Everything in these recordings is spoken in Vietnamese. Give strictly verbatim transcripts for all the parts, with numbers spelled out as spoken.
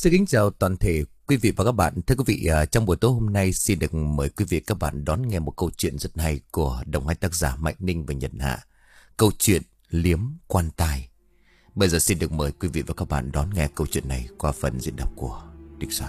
Xin kính chào toàn thể quý vị và các bạn. Thưa quý vị, à, trong buổi tối hôm nay xin được mời quý vị và các bạn đón nghe một câu chuyện rất hay của đồng hai tác giả Mạnh Ninh và Nhật Hạ. Câu chuyện Liếm Quan Tài. Bây giờ xin được mời quý vị và các bạn đón nghe câu chuyện này qua phần diễn đọc của Địch Soạn.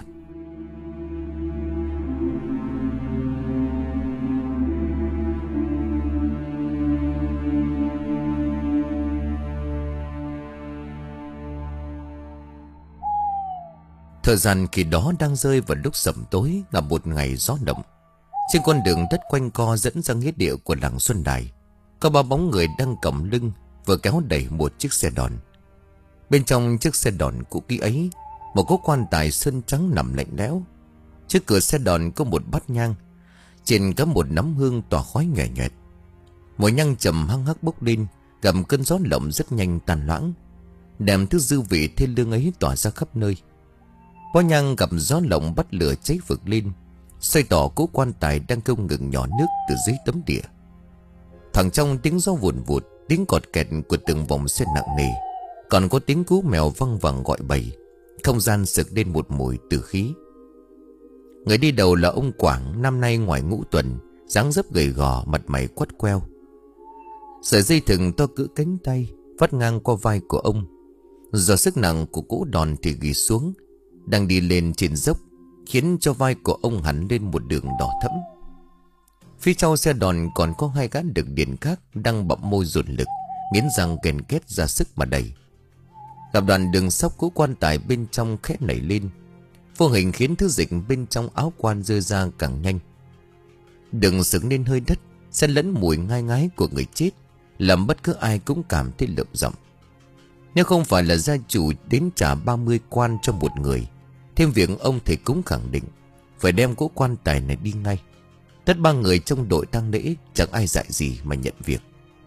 Thời gian khi đó đang rơi vào lúc sẩm tối là một ngày gió động. Trên con đường đất quanh co dẫn ra nghĩa địa của làng Xuân Đài, có ba bóng người đang cầm lưng vừa kéo đẩy một chiếc xe đòn. Bên trong chiếc xe đòn cũ kỹ ấy, một cỗ quan tài sơn trắng nằm lạnh lẽo. Trước cửa xe đòn có một bát nhang, trên có một nắm hương tỏa khói nhòe nhòe. Mùi nhang trầm hăng hắc bốc lên, gặp cơn gió lộng rất nhanh tàn loãng, đem thứ dư vị thê lương ấy tỏa ra khắp nơi. Bó nhang gặp gió lộng bắt lửa cháy vực lên, xoay tỏ cỗ quan tài đang không ngừng nhỏ nước từ dưới tấm địa. Thẳng trong tiếng gió vùn vụt, tiếng cọt kẹt của từng vòng xe nặng nề, còn có tiếng cú mèo văng vẳng gọi bầy. Không gian sực lên một mùi tử khí. Người đi đầu là ông Quảng, năm nay ngoài ngũ tuần, dáng dấp gầy gò, mặt mày quắt queo. Sợi dây thừng to cỡ cánh tay vắt ngang qua vai của ông. Do sức nặng của cỗ đòn thì ghi xuống, đang đi lên trên dốc, khiến cho vai của ông hẳn lên một đường đỏ thẫm. Phía sau xe đòn còn có hai gã đực điện khác đang bặm môi dồn lực, nghiến răng kèn két ra sức mà đẩy. Gặp đoạn đường sóc cỗ quan tài bên trong khẽ nảy lên, vô hình khiến thứ dịch bên trong áo quan rơi ra càng nhanh. Đường sững lên hơi đất, xen lẫn mùi ngai ngái của người chết, làm bất cứ ai cũng cảm thấy lợm giọng. Nếu không phải là gia chủ đến trả ba mươi quan cho một người, thêm việc ông thầy cúng khẳng định phải đem cỗ quan tài này đi ngay, tất ba người trong đội tang lễ chẳng ai dạy gì mà nhận việc.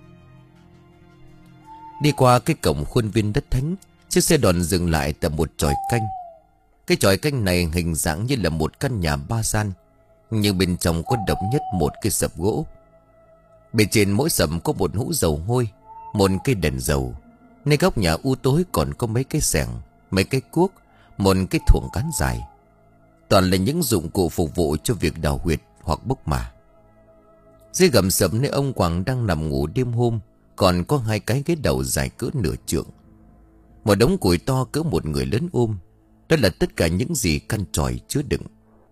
Đi qua cái cổng khuôn viên đất thánh, chiếc xe đòn dừng lại tại một chòi canh. Cái chòi canh này hình dạng như là một căn nhà ba gian, nhưng bên trong có độc nhất một cái sập gỗ. Bên trên mỗi sập có một hũ dầu hôi, một cây đèn dầu. Nơi góc nhà u tối còn có mấy cái xẻng, mấy cái cuốc, một cái thuồng cán dài. Toàn là những dụng cụ phục vụ cho việc đào huyệt hoặc bốc mả. Dưới gầm sập nơi ông Quảng đang nằm ngủ đêm hôm, còn có hai cái ghế đầu dài cỡ nửa trượng. Một đống củi to cỡ một người lớn ôm. Đó là tất cả những gì căn chòi chứa đựng.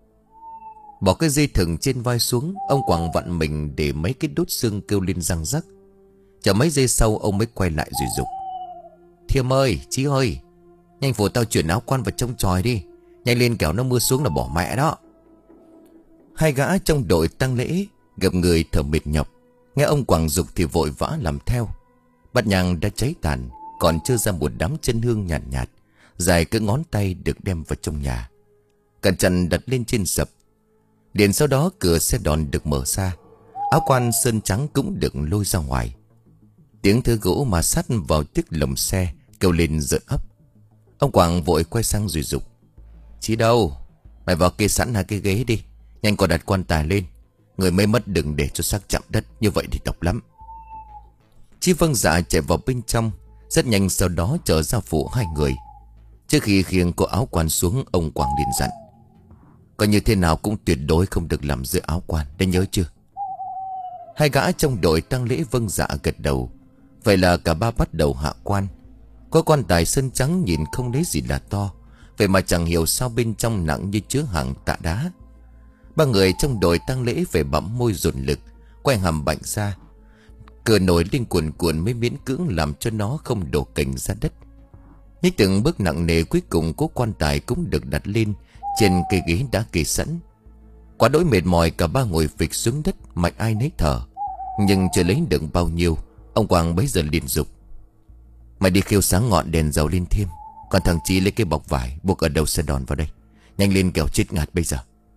Bỏ cái dây thừng trên vai xuống, ông Quảng vặn mình để mấy cái đốt xương kêu lên răng rắc. Chờ mấy giây sau ông mới quay lại rồi dục: Thiêm ơi, Chí ơi, nhanh phụ tao chuyển áo quan vào trong chòi đi, nhanh lên kẻo nó mưa xuống là bỏ mẹ đó. Hai gã trong đội tang lễ gặp người thở mệt nhọc, nghe ông Quảng dục thì vội vã làm theo. Bát nhang đã cháy tàn, còn chưa ra một đám chân hương nhàn nhạt, nhạt dài cỡ ngón tay được đem vào trong nhà, cẩn thận đặt lên trên sập. Liền sau đó cửa xe đòn được mở ra, áo quan sơn trắng cũng được lôi ra ngoài. Tiếng thơ gỗ mà sát vào chiếc lồng xe kêu lên rợn ấp. Ông Quảng vội quay sang rồi dục: Chí đâu, mày vào kê sẵn hai cái ghế đi, nhanh còn đặt quan tài lên, người mới mất đừng để cho xác chạm đất, như vậy thì độc lắm. Chí vâng dạ chạy vào bên trong, rất nhanh sau đó trở ra phụ hai người. Trước khi khiêng cô áo quan xuống, ông Quảng liền dặn: Có như thế nào cũng tuyệt đối không được làm rơi áo quan, đã nhớ chưa? Hai gã trong đội tang lễ vâng dạ gật đầu. Vậy là cả ba bắt đầu hạ quan. Có quan tài sơn trắng nhìn không lấy gì là to, vậy mà chẳng hiểu sao bên trong nặng như chứa hàng tạ đá. Ba người trong đội tang lễ phải bặm môi dồn lực, quay hàm bạnh ra. Cửa nổi lên cuồn cuộn mới miễn cưỡng làm cho nó không đổ cành ra đất. Nhích từng bước nặng nề, cuối cùng cố quan tài cũng được đặt lên trên cây ghế đã kê sẵn. Quá đỗi mệt mỏi, cả ba ngồi phịch xuống đất, mạnh ai nấy thở. Nhưng chưa lấy được bao nhiêu, ông Quảng bấy giờ liền dục: Mày đi khiêu sáng ngọn đèn dầu lên thêm, còn thằng Chí lấy cái bọc vải buộc ở đầu xe đòn vào đây, nhanh lên kẻo chết ngạt bây giờ.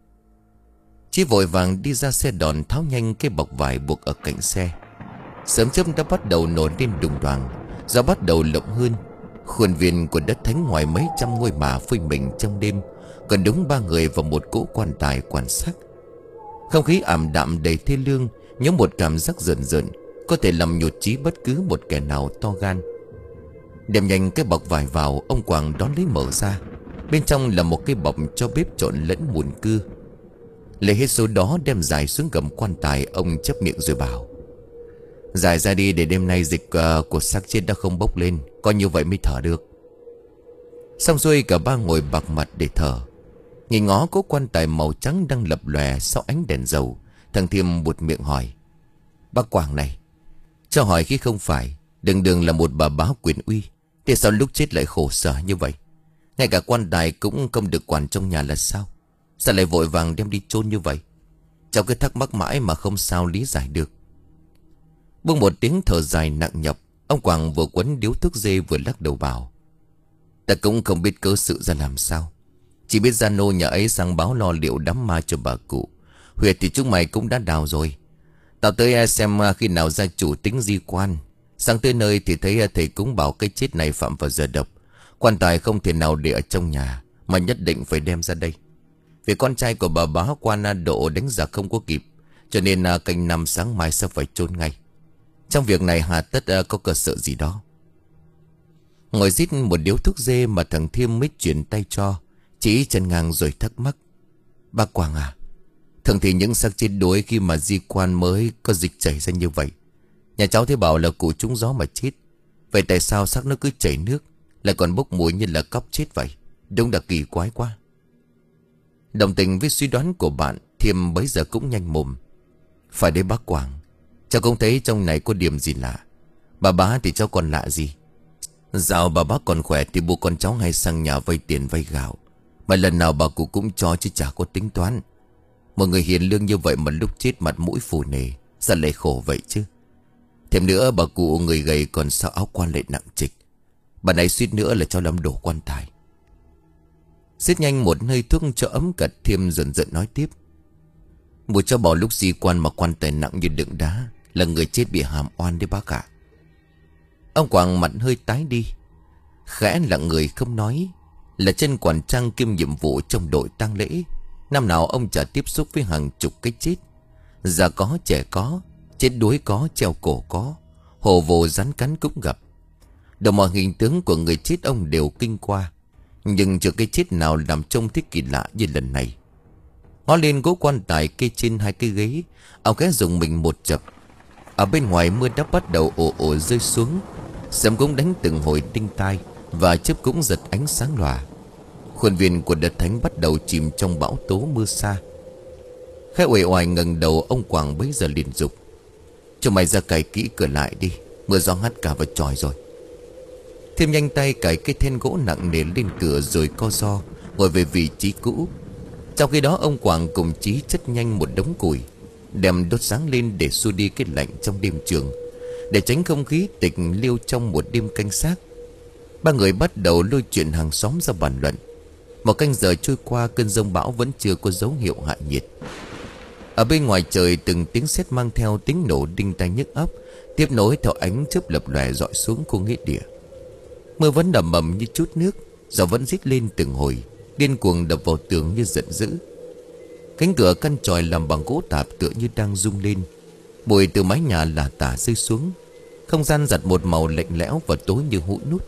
Chí vội vàng đi ra xe đòn, tháo nhanh cái bọc vải buộc ở cạnh xe. Sớm chớp đã bắt đầu nổi lên đùng đoàng, gió bắt đầu lộng hơn. Khuôn viên của đất thánh ngoài mấy trăm ngôi mả phơi mình trong đêm, còn đúng ba người và một cỗ quan tài quan sát. Không khí ảm đạm đầy thê lương, nhóm một cảm giác rợn rợn, có thể làm nhụt chí bất cứ một kẻ nào to gan. Đem nhanh cái bọc vải vào, ông Quảng đón lấy mở ra. Bên trong là một cái bọc cho bếp trộn lẫn mùn cưa. Lấy hết số đó đem dài xuống gầm quan tài. Ông chép miệng rồi bảo: "Giải ra đi để đêm nay dịch uh, của xác chết đã không bốc lên. Coi như vậy mới thở được." Xong xuôi cả ba ngồi bạc mặt để thở. Nhìn ngó cố quan tài màu trắng đang lập lòe sau ánh đèn dầu, thằng Thiêm buột miệng hỏi: "Bác Quảng này, cho hỏi khi không phải đường đường là một bà bá quyền uy, thì sao lúc chết lại khổ sở như vậy? Ngay cả quan tài cũng không được quản trong nhà là sao? Sao lại vội vàng đem đi chôn như vậy?" Cháu cứ thắc mắc mãi mà không sao lý giải được. Buông một tiếng thở dài nặng nhọc, ông Quảng vừa quấn điếu thuốc dê vừa lắc đầu bảo: "Ta cũng không biết cớ sự ra làm sao. Chỉ biết gia nô nhà ấy sang báo lo liệu đám ma cho bà cụ. Huyệt thì chúng mày cũng đã đào rồi. Tao tới xem khi nào gia chủ tính di quan. Sang tới nơi thì thấy thầy cúng bảo cái chết này phạm vào giờ độc. Quan tài không thể nào để ở trong nhà, mà nhất định phải đem ra đây. Vì con trai của bà bá quan độ đánh giặc không có kịp, cho nên canh năm sáng mai sẽ phải chôn ngay. Trong việc này hà tất có cơ sở gì đó." Ngồi rít một điếu thuốc dê mà thằng Thiêm mới chuyển tay cho, chỉ chân ngang rồi thắc mắc: "Bác Quảng à, thường thì những xác chết đuối khi mà di quan mới có dịch chảy ra như vậy. Nhà cháu thấy bảo là cụ trúng gió mà chết. Vậy tại sao xác nó cứ chảy nước, lại còn bốc mùi như là cóc chết vậy? Đúng là kỳ quái quá." Đồng tình với suy đoán của bạn, Thiêm bấy giờ cũng nhanh mồm: "Phải đấy bác Quảng, cháu cũng thấy trong này có điểm gì lạ. Bà bá thì cháu còn lạ gì? Dạo bà bác còn khỏe thì bố con cháu hay sang nhà vay tiền vay gạo, mà lần nào bà cụ cũng cho chứ chả có tính toán. Một người hiền lương như vậy mà lúc chết mặt mũi phù nề, sao lại khổ vậy chứ? Thêm nữa bà cụ người gầy còn sao áo quan lại nặng trịch. Bà này suýt nữa là cho lâm đổ quan tài." Xiết nhanh một hơi thuốc cho ấm cật, Thiêm dần dần nói tiếp: "Bố cháu bảo lúc di quan mà quan tài nặng như đựng đá, là người chết bị hàm oan đấy bác ạ." Ông Quảng mặt hơi tái đi, khẽ lặng người không nói. Là chân quản trang kiêm nhiệm vụ trong đội tang lễ, năm nào ông chả tiếp xúc với hàng chục cái chết. Già có trẻ có, chết đuối có, treo cổ có, hồ vồ rắn cắn cũng gặp. Đầu mọi hình tướng của người chết ông đều kinh qua, nhưng chưa cái chết nào làm trông thích kỳ lạ như lần này. Ngó lên gỗ quan tài kê trên hai cái ghế, ông khẽ dùng mình một chập. Ở bên ngoài mưa đã bắt đầu ồ ồ rơi xuống, sấm cũng đánh từng hồi đinh tai, và chớp cũng giật ánh sáng lòa. Khuôn viên của đất thánh bắt đầu chìm trong bão tố mưa xa. Khẽ uể oải ngẩng đầu, ông Quảng bấy giờ liền dục: "Cho mày ra cài kỹ cửa lại đi, mưa gió hắt cả vào chòi rồi." Thêm nhanh tay cài cái then gỗ nặng nề lên cửa rồi co ro ngồi về vị trí cũ. Trong khi đó ông Quảng cùng Chí chất nhanh một đống củi, đem đốt sáng lên để xua đi cái lạnh trong đêm trường, để tránh không khí tịch liêu trong một đêm canh xác. Ba người bắt đầu lôi chuyện hàng xóm ra bàn luận. Một canh giờ trôi qua, cơn giông bão vẫn chưa có dấu hiệu hạ nhiệt. Ở bên ngoài trời, từng tiếng sét mang theo tiếng nổ đinh tai nhức óc, tiếp nối theo ánh chớp lập lòe rọi xuống khu nghĩa địa. Mưa vẫn ầm ầm như chút nước, gió vẫn rít lên từng hồi, điên cuồng đập vào tường như giận dữ. Cánh cửa căn tròi làm bằng gỗ tạp tựa như đang rung lên. Bụi từ mái nhà lả tả rơi xuống. Không gian giặt một màu lạnh lẽo và tối như hũ nút.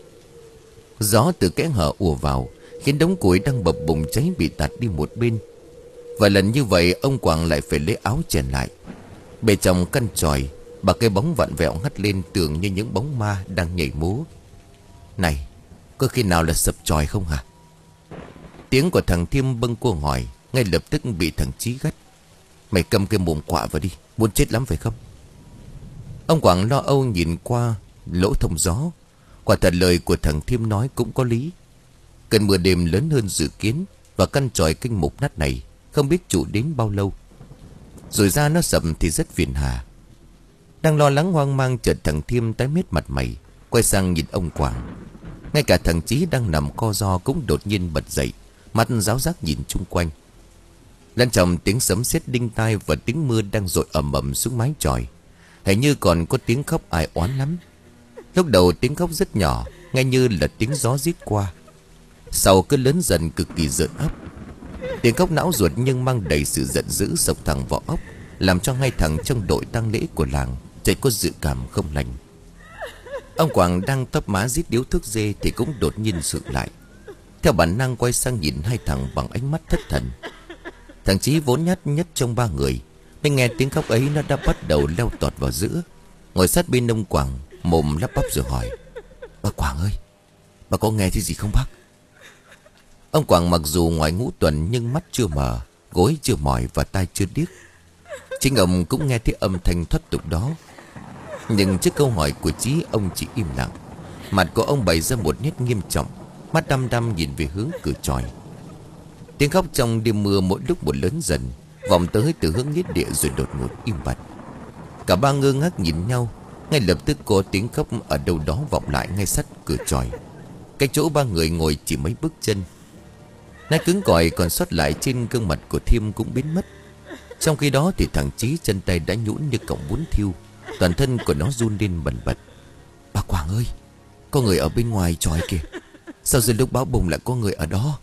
Gió từ kẽ hở ùa vào, khiến đống củi đang bập bùng cháy bị tạt đi một bên. Và lần như vậy ông Quảng lại phải lấy áo chèn lại. Bên trong căn tròi, bà cái bóng vặn vẹo hắt lên tường như những bóng ma đang nhảy múa. "Này, có khi nào là sập tròi không hả?" Tiếng của thằng Thiêm bâng quơ hỏi, ngay lập tức bị thằng Chí gắt: "Mày cầm cái mồm quạ vào đi, muốn chết lắm phải không?" Ông Quảng lo âu nhìn qua lỗ thông gió. Quả thật lời của thằng Thiêm nói cũng có lý. Cơn mưa đêm lớn hơn dự kiến, và căn tròi kinh mục nát này không biết trụ đến bao lâu. Rồi ra nó sập thì rất phiền hà. Đang lo lắng hoang mang, chợt thằng Thiêm tái mét mặt mày, quay sang nhìn ông Quảng. Ngay cả thằng Chí đang nằm co ro cũng đột nhiên bật dậy, mắt ráo rác nhìn chung quanh. Lẫn trong tiếng sấm sét đinh tai và tiếng mưa đang dội ầm ầm xuống mái chòi, hình như còn có tiếng khóc ai oán lắm. Lúc đầu tiếng khóc rất nhỏ, nghe như là tiếng gió rít qua. Sau cứ lớn dần cực kỳ rợn óc. Tiếng khóc não ruột nhưng mang đầy sự giận dữ sộc thẳng vào óc, làm cho hai thằng trong đội tang lễ của làng chợt có dự cảm không lành. Ông Quảng đang tấp má rít điếu thuốc dê thì cũng đột nhiên sượng lại. Theo bản năng quay sang nhìn hai thằng bằng ánh mắt thất thần. Thằng Chí vốn nhát nhất trong ba người, nên nghe tiếng khóc ấy nó đã bắt đầu leo tọt vào giữa, ngồi sát bên ông Quảng, mồm lắp bắp rồi hỏi: "Bà Quảng ơi, bà có nghe thấy gì không bác?" Ông Quảng mặc dù ngoài ngũ tuần nhưng mắt chưa mờ, gối chưa mỏi và tai chưa điếc. Chính ông cũng nghe thấy âm thanh thoát tục đó. Nhưng trước câu hỏi của Chí, ông chỉ im lặng. Mặt của ông bày ra một nét nghiêm trọng, mắt đăm đăm nhìn về hướng cửa chòi. Tiếng khóc trong đêm mưa mỗi lúc một lớn dần, vọng tới từ hướng nghĩa địa rồi đột ngột im bặt. Cả ba ngơ ngác nhìn nhau. Ngay lập tức có tiếng khóc ở đâu đó vọng lại ngay sát cửa chòi, cách chỗ ba người ngồi chỉ mấy bước chân. Nét cứng cỏi còn sót lại trên gương mặt của Thiêm cũng biến mất. Trong khi đó thì thằng Chí chân tay đã nhũn như cọng bún thiêu, toàn thân của nó run lên bần bật. "Bà Quảng ơi, có người ở bên ngoài chòi kìa. Sao giờ lúc báo bùng lại có người ở đó?"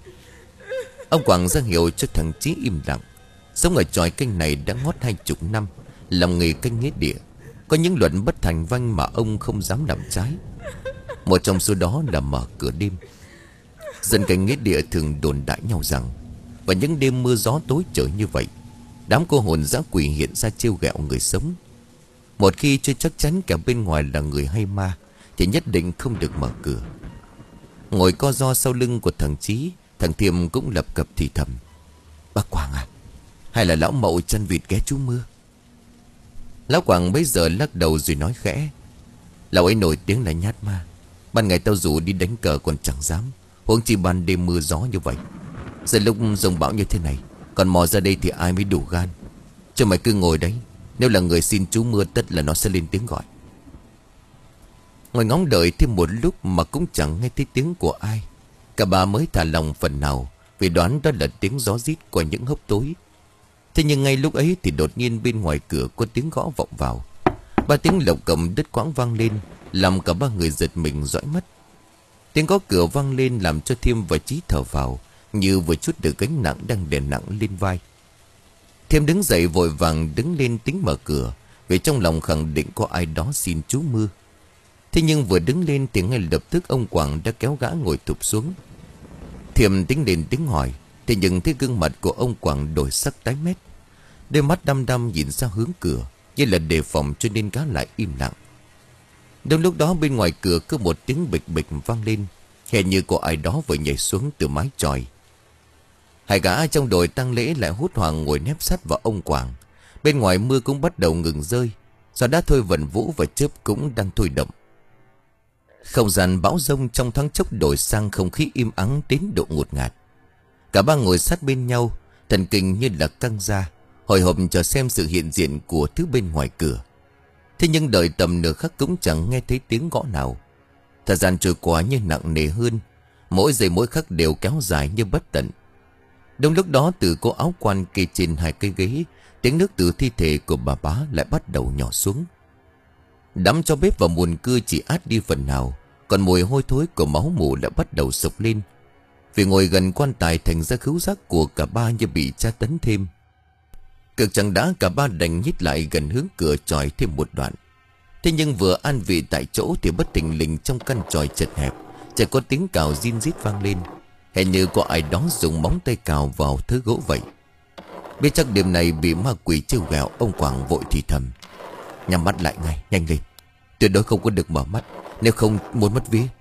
Ông Quảng ra hiệu cho thằng Chí im lặng. Sống ở chòi canh này đã ngót hai chục năm, làm nghề canh nghĩa địa. Có những luận bất thành văn mà ông không dám làm trái. Một trong số đó là mở cửa đêm. Dân canh nghĩa địa thường đồn đại nhau rằng vào những đêm mưa gió tối trời như vậy, đám cô hồn dã quỷ hiện ra trêu ghẹo người sống. Một khi chưa chắc chắn cả bên ngoài là người hay ma thì nhất định không được mở cửa. Ngồi co ro sau lưng của thằng Chí, thằng Thiêm cũng lập cập thì thầm: "Bác Quảng à, hay là lão Mậu chăn vịt ghé trú mưa?" Lão Quảng bấy giờ lắc đầu rồi nói khẽ: "Lão ấy nổi tiếng là nhát ma. Ban ngày tao rủ đi đánh cờ còn chẳng dám, huống chi ban đêm mưa gió như vậy. Giờ lúc giông bão như thế này, còn mò ra đây thì ai mới đủ gan. Cho mày cứ ngồi đấy, nếu là người xin trú mưa tất là nó sẽ lên tiếng gọi." Ngồi ngóng đợi thêm một lúc mà cũng chẳng nghe thấy tiếng của ai. Cả ba mới thả lòng phần nào, vì đoán đó là tiếng gió rít qua những hốc tối. Thế nhưng ngay lúc ấy thì đột nhiên bên ngoài cửa có tiếng gõ vọng vào. Ba tiếng lộc cộc đứt quãng vang lên, làm cả ba người giật mình dõi mắt. Tiếng gõ cửa vang lên làm cho Thiêm và Chí thở vào, như vừa chút được gánh nặng đang đè nặng lên vai. Thiêm đứng dậy vội vàng đứng lên tính mở cửa, vì trong lòng khẳng định có ai đó xin trú mưa. Thế nhưng vừa đứng lên thì ngay lập tức ông Quảng đã kéo gã ngồi thụp xuống. Thiêm tính lên tiếng hỏi, thế nhưng thấy gương mặt của ông Quảng đổi sắc tái mét, đôi mắt đăm đăm nhìn ra hướng cửa, như là đề phòng, cho nên gã lại im lặng. Đúng lúc đó bên ngoài cửa có một tiếng bịch bịch vang lên, hệt như có ai đó vừa nhảy xuống từ mái chòi. Hai gã trong đội tang lễ lại hốt hoảng ngồi nép sát vào ông Quảng. Bên ngoài mưa cũng bắt đầu ngừng rơi, gió đã thôi vần vũ và chớp cũng đang thôi động. Không gian bão giông trong thoáng chốc đổi sang không khí im ắng đến độ ngột ngạt. Cả ba ngồi sát bên nhau, thần kinh như là căng ra, hồi hộp chờ xem sự hiện diện của thứ bên ngoài cửa. Thế nhưng đợi tầm nửa khắc cũng chẳng nghe thấy tiếng gõ nào. Thời gian trôi qua như nặng nề hơn, mỗi giây mỗi khắc đều kéo dài như bất tận. Đúng lúc đó từ cô áo quan kê trên hai cây ghế, tiếng nước từ thi thể của bà bá lại bắt đầu nhỏ xuống. Đám cho bếp và mùn cưa chỉ át đi phần nào, còn mùi hôi thối của máu mủ lại bắt đầu sộc lên. Vì ngồi gần quan tài thành ra khứu giác của cả ba như bị tra tấn thêm. Cực chẳng đã cả ba đành nhích lại gần hướng cửa chòi thêm một đoạn. Thế nhưng vừa an vị tại chỗ thì bất thình lình trong căn chòi chật hẹp, chợt có tiếng cào rin rít vang lên, hệt như có ai đó dùng móng tay cào vào thứ gỗ vậy. Biết chắc đêm này bị ma quỷ trêu ghẹo, ông Quảng vội thì thầm: "Nhắm mắt lại ngay, nhanh lên, tuyệt đối không có được mở mắt, nếu không muốn mất vía."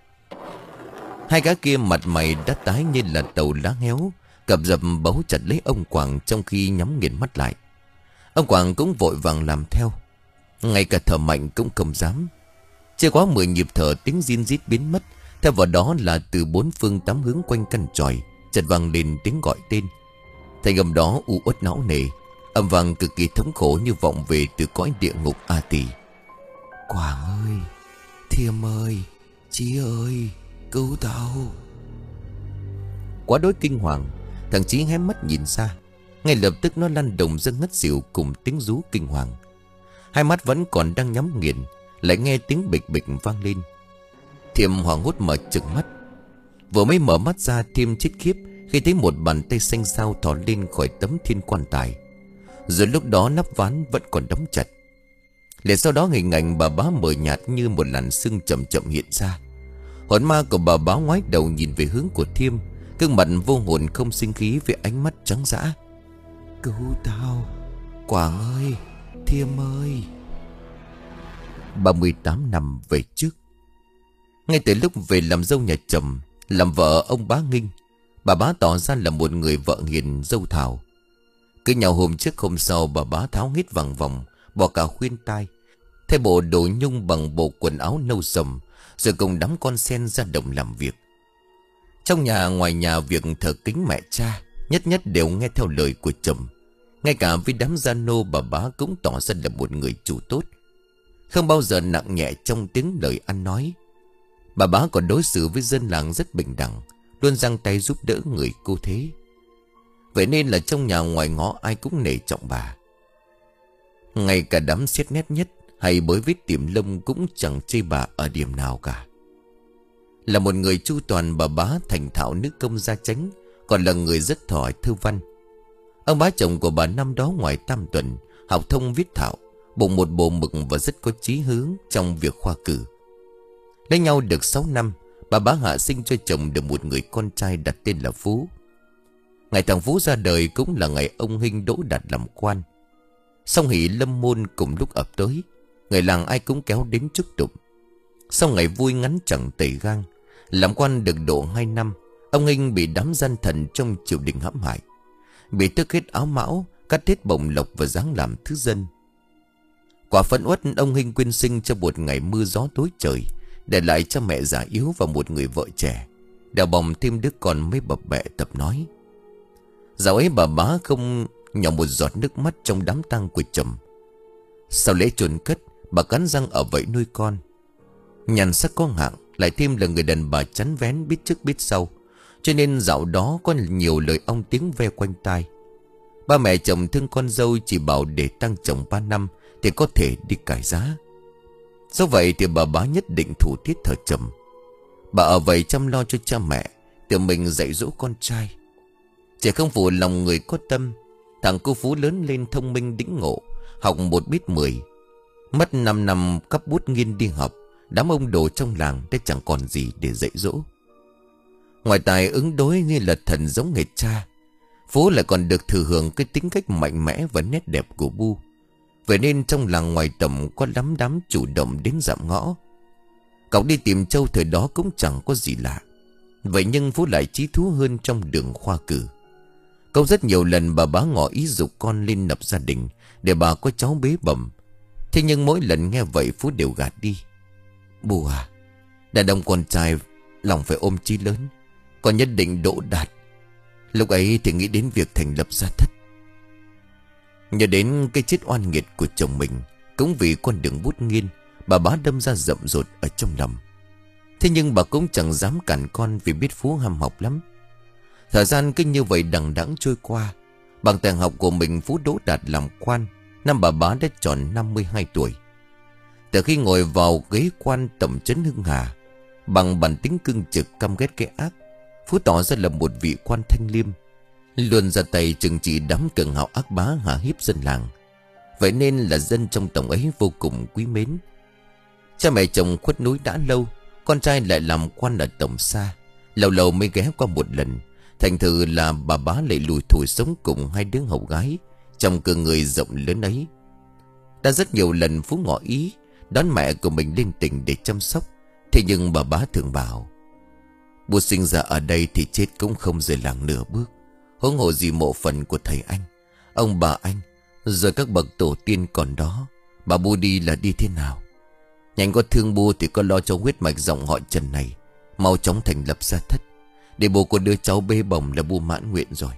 Hai gã kia mặt mày đã tái như là tàu lá héo, cập dập bấu chặt lấy ông Quảng trong khi nhắm nghiền mắt lại. Ông Quảng cũng vội vàng làm theo, ngay cả thở mạnh cũng không dám. Chưa quá mười nhịp thở, tiếng rin rít biến mất, theo vào đó là từ bốn phương tám hướng quanh căn chòi chợt vang lên tiếng gọi tên. Thanh âm đó u uất não nề, âm vang cực kỳ thống khổ như vọng về từ cõi địa ngục A Tỳ. "Quảng ơi, Thiêm ơi, Chí ơi, cứu tao!" Quá đỗi kinh hoàng, thằng Chí hé mắt nhìn ra, ngay lập tức nó lăn đồng ra ngất xỉu cùng tiếng rú kinh hoàng. Hai mắt vẫn còn đang nhắm nghiền, lại nghe tiếng bịch bịch vang lên. Thiêm hoảng hốt mở trừng mắt. Vừa mới mở mắt ra, Thiêm chết khiếp khi thấy một bàn tay xanh xao thò lên khỏi tấm thiên quan tài. Rồi lúc đó nắp ván vẫn còn đóng chặt. Liền sau đó hình ảnh bà bá mờ nhạt như một làn sương chậm chậm hiện ra. Hồn ma của bà bá ngoái đầu nhìn về hướng của Thiêm, gương mặt vô hồn không sinh khí với ánh mắt trắng dã. Cứu tao, Quảng ơi, Thiêm ơi. ba mươi tám năm về trước, ngay từ lúc về làm dâu nhà chồng, làm vợ ông bá Nghinh, bà bá tỏ ra là một người vợ hiền dâu thảo. Cứ nhau hôm trước hôm sau, bà bá tháo hết vàng vòng, bỏ cả khuyên tai, thay bộ đồ nhung bằng bộ quần áo nâu sầm, rồi cùng đám con sen ra đồng làm việc. Trong nhà ngoài nhà, việc thờ kính mẹ cha nhất nhất đều nghe theo lời của chồng. Ngay cả với đám gia nô, bà bá cũng tỏ ra là một người chủ tốt, không bao giờ nặng nhẹ trong tiếng lời ăn nói. Bà bá còn đối xử với dân làng rất bình đẳng, luôn giang tay giúp đỡ người cô thế. Vậy nên là trong nhà ngoài ngõ ai cũng nể trọng bà. Ngay cả đám xét nét nhất hay bới vết tiệm lông cũng chẳng chê bà ở điểm nào cả. Là một người chu toàn, bà bá thành thạo nữ công gia chánh, còn là người rất thỏi thơ văn. Ông bá chồng của bà năm đó ngoài tam tuần, học thông viết thạo, bụng một bộ mực và rất có chí hướng trong việc khoa cử. Lấy nhau được sáu năm, bà bá hạ sinh cho chồng được một người con trai đặt tên là Phú. Ngày thằng Phú ra đời cũng là ngày ông Hinh đỗ đạt làm quan. Song hỷ lâm môn cùng lúc ập tới, người làng ai cũng kéo đến chúc tụng. Sau ngày vui ngắn chẳng tẩy gang, làm quan được độ hai năm, ông Hinh bị đám gian thần trong triều đình hãm hại, bị tước hết áo mão, cắt hết bổng lộc và giáng làm thứ dân. Quả phẫn uất, ông Hinh quyên sinh cho một ngày mưa gió tối trời, để lại cho mẹ già yếu và một người vợ trẻ, đào bồng thêm đứa con mới bập bẹ tập nói. Dạo ấy bà bá không nhỏ một giọt nước mắt trong đám tang của chồng. Sau lễ chôn cất, bà cắn răng ở vậy nuôi con. Nhàn sắc có hạng, lại thêm là người đàn bà chắn vén biết trước biết sau, cho nên dạo đó có nhiều lời ong tiếng ve quanh tai. Ba mẹ chồng thương con dâu, chỉ bảo để tăng chồng ba năm thì có thể đi cải giá. Do vậy thì bà bá nhất định thủ tiết thờ chồng. Bà ở vậy chăm lo cho cha mẹ, tự mình dạy dỗ con trai. Trẻ không phụ lòng người có tâm, thằng cô Phú lớn lên thông minh đĩnh ngộ, học một biết mười. Mất năm năm cắp bút nghiên đi học, đám ông đồ trong làng đã chẳng còn gì để dạy dỗ. Ngoài tài ứng đối như là thần giống nghệt cha, Phú lại còn được thừa hưởng cái tính cách mạnh mẽ và nét đẹp của Bu. Vậy nên trong làng ngoài tầm có lắm đám chủ động đến dạm ngõ. Cậu đi tìm trâu thời đó cũng chẳng có gì lạ. Vậy nhưng Phú lại chí thú hơn trong đường khoa cử. Cậu rất nhiều lần bà bá ngỏ ý dục con lên lập gia đình, để bà có cháu bế bẩm. Thế nhưng mỗi lần nghe vậy Phú đều gạt đi. Bu à, đàn ông con trai lòng phải ôm chí lớn, con nhất định đỗ đạt. Lúc ấy thì nghĩ đến việc thành lập gia thất. Nhớ đến cái chết oan nghiệt của chồng mình, cũng vì con đường bút nghiên, bà bá đâm ra rậm rột ở trong lòng. Thế nhưng bà cũng chẳng dám cản con, vì biết Phú ham học lắm. Thời gian cứ như vậy đằng đẵng trôi qua. Bằng tài học của mình, Phú đỗ đạt làm quan. Năm bà bá đã tròn năm mươi hai tuổi. Từ khi ngồi vào ghế quan tẩm trấn Hưng Hà, bằng bản tính cương trực căm ghét cái ác, Phú tỏ ra là một vị quan thanh liêm, luôn ra tay trừng trị đám cường hào ác bá hạ hiếp dân làng. Vậy nên là dân trong tổng ấy vô cùng quý mến. Cha mẹ chồng khuất núi đã lâu, con trai lại làm quan ở tổng xa, lâu lâu mới ghé qua một lần. Thành thử là bà bá lại lùi thủi sống cùng hai đứa hầu gái trong cơ người rộng lớn ấy. Đã rất nhiều lần Phú ngỏ ý đón mẹ của mình lên tỉnh để chăm sóc. Thế nhưng bà bá thường bảo: Bu sinh ra ở đây thì chết cũng không rời làng nửa bước, huống hồ gì mộ phần của thầy anh, ông bà anh, rồi các bậc tổ tiên còn đó. Bà Bu đi là đi thế nào? Nhanh có thương Bu thì có lo cho huyết mạch dòng họ Trần này mau chóng thành lập gia thất, để bố có đứa cháu bê bồng là Bu mãn nguyện rồi.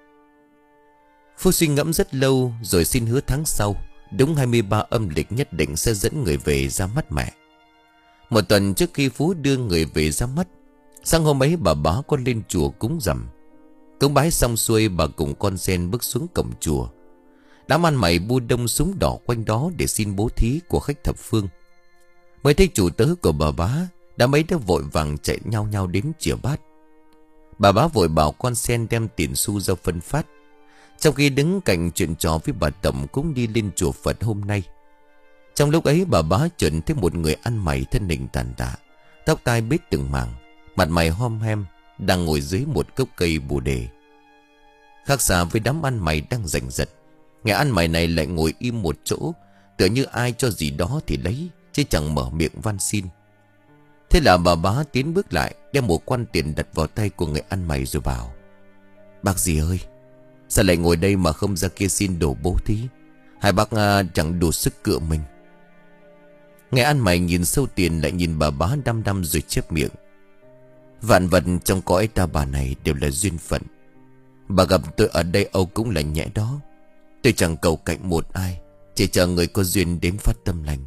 Phú suy ngẫm rất lâu rồi xin hứa tháng sau, đúng hai mươi ba âm lịch, nhất định sẽ dẫn người về ra mắt mẹ. Một tuần trước khi Phú đưa người về ra mắt, sáng hôm ấy bà bá có lên chùa cúng rằm. Cúng bái xong xuôi, bà cùng con sen bước xuống cổng chùa. Đám ăn mày bu đông súng đỏ quanh đó để xin bố thí của khách thập phương. Mới thấy chủ tớ của bà bá, đám ấy đã vội vàng chạy nhau nhau đến chìa bát. Bà bá vội bảo con sen đem tiền xu ra phân phát, trong khi đứng cạnh chuyện trò với bà Tổng cũng đi lên chùa Phật hôm nay. Trong lúc ấy bà bá chợt thấy một người ăn mày thân hình tàn tạ Tóc tai bết từng mảng, mặt mày hom hem, đang ngồi dưới một gốc cây bồ đề. Khác xa với đám ăn mày đang giành giật, người ăn mày này lại ngồi im một chỗ, tựa như ai cho gì đó thì lấy, chứ chẳng mở miệng van xin. Thế là bà bá tiến bước lại, đem một quan tiền đặt vào tay của người ăn mày rồi bảo: Bác gì ơi, sao lại ngồi đây mà không ra kia xin đồ bố thí? Hai bác à, chẳng đủ sức cựa mình. Người ăn mày nhìn sâu tiền, lại nhìn bà bá đăm đăm rồi chép miệng: Vạn vật trong cõi ta bà này đều là duyên phận. Bà gặp tôi ở đây âu cũng là nhẹ đó. Tôi chẳng cầu cạnh một ai, chỉ chờ người có duyên đến phát tâm lành.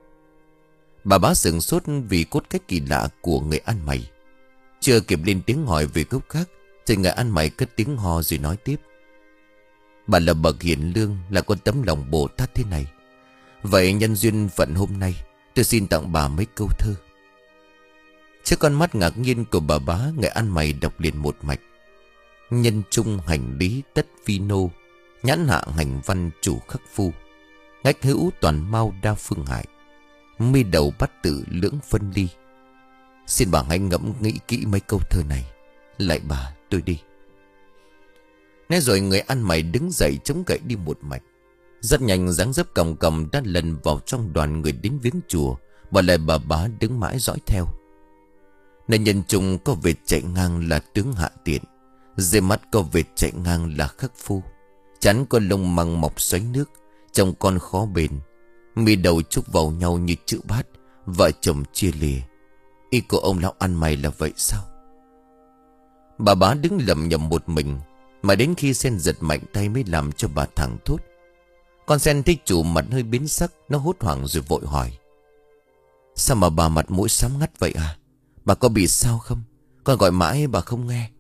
Bà bá sửng sốt vì cốt cách kỳ lạ của người ăn mày. Chưa kịp lên tiếng hỏi về gốc khác, thì người ăn mày cất tiếng ho rồi nói tiếp: Bà là bậc hiền lương, là con tấm lòng Bồ Tát thế này. Vậy nhân duyên phận hôm nay, tôi xin tặng bà mấy câu thơ. Trước con mắt ngạc nhiên của bà bá, người ăn mày đọc liền một mạch: Nhân trung hành lý tất phi nô, nhãn hạ hành văn chủ khắc phu. Ngách hữu toàn mau đa phương hại, mi đầu bắt tự lưỡng phân ly. Xin bà hãy ngẫm nghĩ kỹ mấy câu thơ này. Lại bà, tôi đi. Nói rồi người ăn mày đứng dậy chống gậy đi một mạch. Rất nhanh dáng dấp còng còng đã lần vào trong đoàn người đến viếng chùa, bỏ lại bà bá đứng mãi dõi theo. Nơi nhân trung có vệt chạy ngang là tướng hạ tiện, dưới mắt có vệt chạy ngang là khắc phu. Chắn có lông măng mọc xoáy nước, trông con khó bền. Mi đầu chúc vào nhau như chữ bát, vợ chồng chia lìa. Ý của ông lão ăn mày là vậy sao? Bà bá đứng lầm nhầm một mình, mà đến khi sen giật mạnh tay mới làm cho bà thẳng thốt. Con sen thấy chủ mặt hơi biến sắc, nó hốt hoảng rồi vội hỏi: Sao mà bà mặt mũi xám ngắt vậy à? Bà có bị sao không? Con gọi mãi bà không nghe.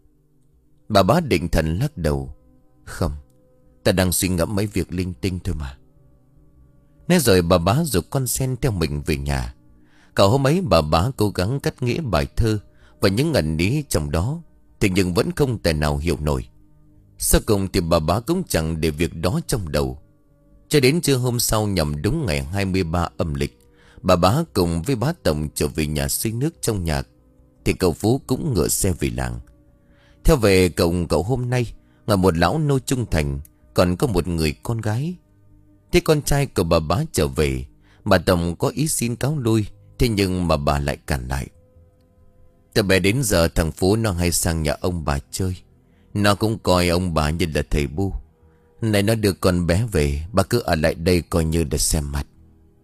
Bà bá định thần lắc đầu: Không, ta đang suy ngẫm mấy việc linh tinh thôi mà. Nói rồi bà bá giục con sen theo mình về nhà. Cả hôm ấy bà bá cố gắng cắt nghĩa bài thơ và những ẩn ý trong đó, thế nhưng vẫn không tài nào hiểu nổi. Sau cùng thì bà bá cũng chẳng để việc đó trong đầu. Cho đến trưa hôm sau, nhằm đúng ngày hai mươi ba âm lịch, bà bá cùng với bá tổng trở về nhà xây nước trong nhạc, thì cậu Phú cũng ngựa xe về làng. Theo về cậu cậu hôm nay, ngoài một lão nô trung thành, còn có một người con gái. Thế con trai của bà bá trở về, bà tổng có ý xin cáo lui, thế nhưng mà bà lại cản lại. Từ bé đến giờ thằng Phú nó hay sang nhà ông bà chơi, nó cũng coi ông bà như là thầy bu. Này nó đưa con bé về, bà cứ ở lại đây coi như để xem mặt.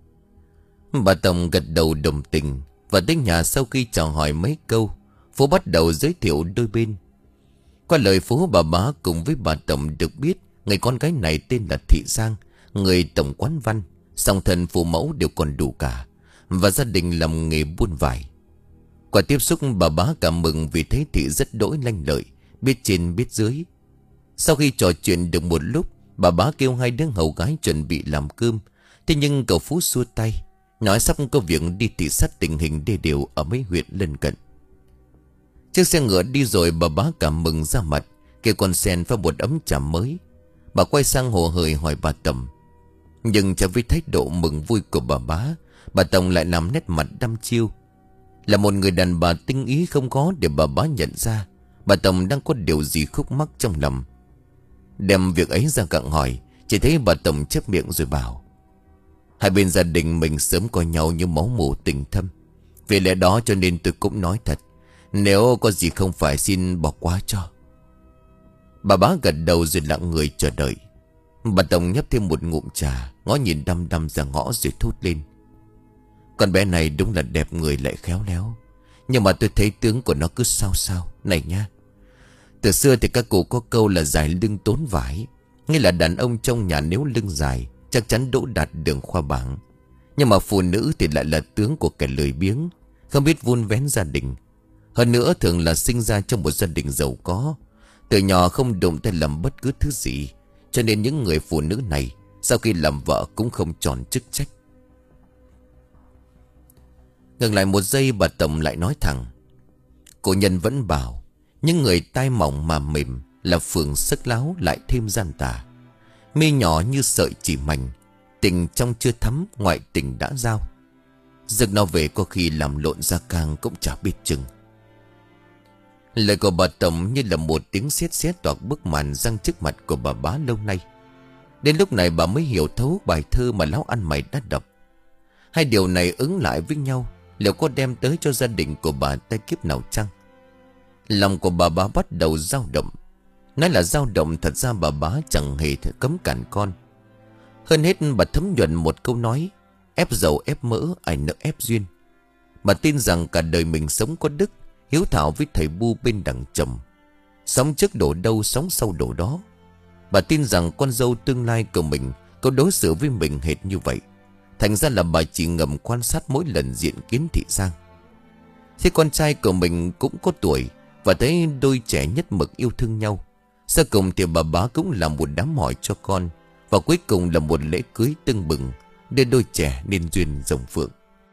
Bà tổng gật đầu đồng tình. Và đến nhà sau khi chào hỏi mấy câu, Phú bắt đầu giới thiệu đôi bên. Qua lời Phú, bà bá cùng với bà tổng được biết người con gái này tên là Thị Giang, người tổng quán văn, song thân phụ mẫu đều còn đủ cả, và gia đình làm nghề buôn vải. Qua tiếp xúc, bà bá cảm mừng vì thấy Thị rất đỗi lanh lợi, biết trên biết dưới. Sau khi trò chuyện được một lúc, bà bá kêu hai đứa hầu gái chuẩn bị làm cơm. Thế nhưng cậu Phú xua tay, nói sắp có việc đi thị sát tình hình đê điều ở mấy huyện lân cận. Chiếc xe ngựa đi rồi, bà bá cảm mừng ra mặt, kêu con sen pha một ấm trà mới. Bà quay sang hồ hởi hỏi bà Tầm. Nhưng cho với thái độ mừng vui của bà bá, bà Tầm lại làm nét mặt đăm chiêu. Là một người đàn bà tinh ý không có để bà bá nhận ra bà Tầm đang có điều gì khúc mắc trong lòng. Đem việc ấy ra gặng hỏi, chỉ thấy bà Tầm chép miệng rồi bảo: Hai bên gia đình mình sớm coi nhau như máu mủ tình thâm. Vì lẽ đó cho nên tôi cũng nói thật, nếu có gì không phải xin bỏ qua cho. Bà bá gật đầu rồi lặng người chờ đợi. Bà Tổng nhấp thêm một ngụm trà, ngó nhìn đăm đăm ra ngõ rồi thốt lên: Con bé này đúng là đẹp người lại khéo léo, nhưng mà tôi thấy tướng của nó cứ sao sao. Này nha, từ xưa thì các cụ có câu là dài lưng tốn vải, nghĩa là đàn ông trong nhà nếu lưng dài chắc chắn đỗ đạt đường khoa bảng. Nhưng mà phụ nữ thì lại là tướng của kẻ lười biếng, không biết vun vén gia đình. Hơn nữa thường là sinh ra trong một gia đình giàu có, từ nhỏ không đụng tay làm bất cứ thứ gì, cho nên những người phụ nữ này sau khi làm vợ cũng không tròn chức trách. Ngừng lại một giây, bà Tổng lại nói thẳng: Cổ nhân vẫn bảo những người tai mỏng mà mềm là phường sức láo lại thêm gian tà. Mi nhỏ như sợi chỉ mảnh, tình trong chưa thắm ngoại tình đã giao. Giấc nó về có khi làm lộn da càng cũng chả biết chừng. Lời của bà Tổng như là một tiếng sét sét toạc bức màn răng trước mặt của bà bá lâu nay. Đến lúc này bà mới hiểu thấu bài thơ mà lão ăn mày đã đọc. Hai điều này ứng lại với nhau, liệu có đem tới cho gia đình của bà tai kiếp nào chăng? Lòng của bà bá bắt đầu dao động. Nói là dao động, thật ra bà bá chẳng hề cấm cản con. Hơn hết bà thấm nhuần một câu nói: ép dầu ép mỡ, ai nỡ ép duyên. Bà tin rằng cả đời mình sống có đức, hiếu thảo với thầy bu bên đằng chồng. Sống trước đổ đâu, sống sau đổ đó. Bà tin rằng con dâu tương lai của mình có đối xử với mình hệt như vậy. Thành ra là bà chỉ ngầm quan sát mỗi lần diện kiến Thị Giang. Khi con trai của mình cũng có tuổi và thấy đôi trẻ nhất mực yêu thương nhau, sau cùng thì bà bá cũng làm một đám hỏi cho con. Và cuối cùng là một lễ cưới tưng bừng, đưa đôi trẻ nên duyên rồng phượng.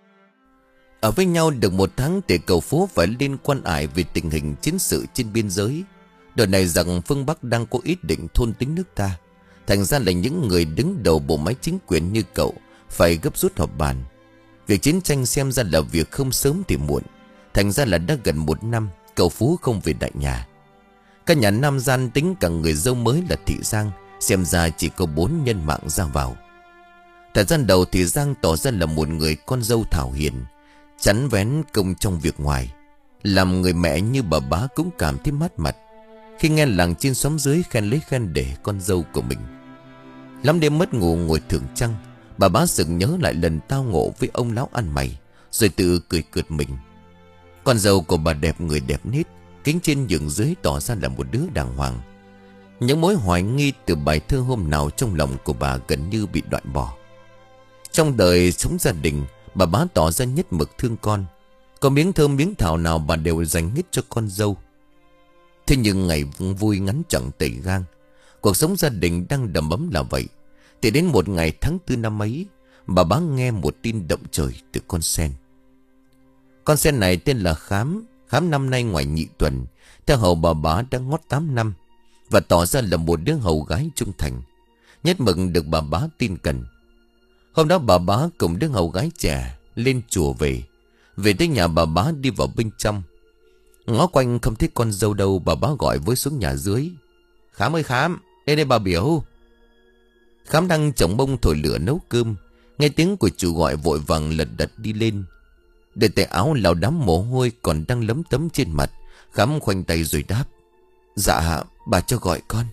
Ở với nhau được một tháng thì cậu Phú phải lên quan ải về tình hình chiến sự trên biên giới. Đợt này rằng phương Bắc đang có ý định thôn tính nước ta. Thành ra là những người đứng đầu bộ máy chính quyền như cậu phải gấp rút họp bàn. Việc chiến tranh xem ra là việc không sớm thì muộn. Thành ra là đã gần một năm cậu Phú không về đại nhà. Các nhà nam gian tính cả người dâu mới là Thị Giang, xem ra chỉ có bốn nhân mạng ra vào. Thời gian đầu thì Giang tỏ ra là một người con dâu thảo hiền, chắn vén công trong việc ngoài. Làm người mẹ như bà bá cũng cảm thấy mát mặt khi nghe làng trên xóm dưới khen lấy khen để con dâu của mình. Lắm đêm mất ngủ ngồi thưởng trăng, bà bá sực nhớ lại lần tao ngộ với ông lão ăn mày, rồi tự cười cợt mình. Con dâu của bà đẹp người đẹp nết, kính trên nhường dưới tỏ ra là một đứa đàng hoàng. Những mối hoài nghi từ bài thơ hôm nào trong lòng của bà gần như bị đoạn bỏ. Trong đời sống gia đình, bà bá tỏ ra nhất mực thương con. Có miếng thơm miếng thảo nào bà đều dành hết cho con dâu. Thế nhưng ngày vui ngắn chẳng tẩy gang. Cuộc sống gia đình đang đầm ấm là vậy. Thì đến một ngày tháng tư năm ấy, bà bá nghe một tin động trời từ con sen. Con sen này tên là Khám. Khám năm nay ngoài nhị tuần, theo hầu bà bá đã ngót tám năm và tỏ ra là một đứa hầu gái trung thành, nhất mực được bà bá tin cẩn. Hôm đó bà bá cùng đứa hầu gái trẻ lên chùa về. Về tới nhà bà bá đi vào bên trong. Ngó quanh không thấy con dâu đâu, bà bá gọi với xuống nhà dưới: Khám ơi Khám, lên đây bà biểu. Khám đang chổng bông thổi lửa nấu cơm, nghe tiếng của chủ gọi vội vàng lật đật đi lên. Để tay áo lau đám mồ hôi còn đang lấm tấm trên mặt, Khám khoanh tay rồi đáp: Dạ bà cho gọi con.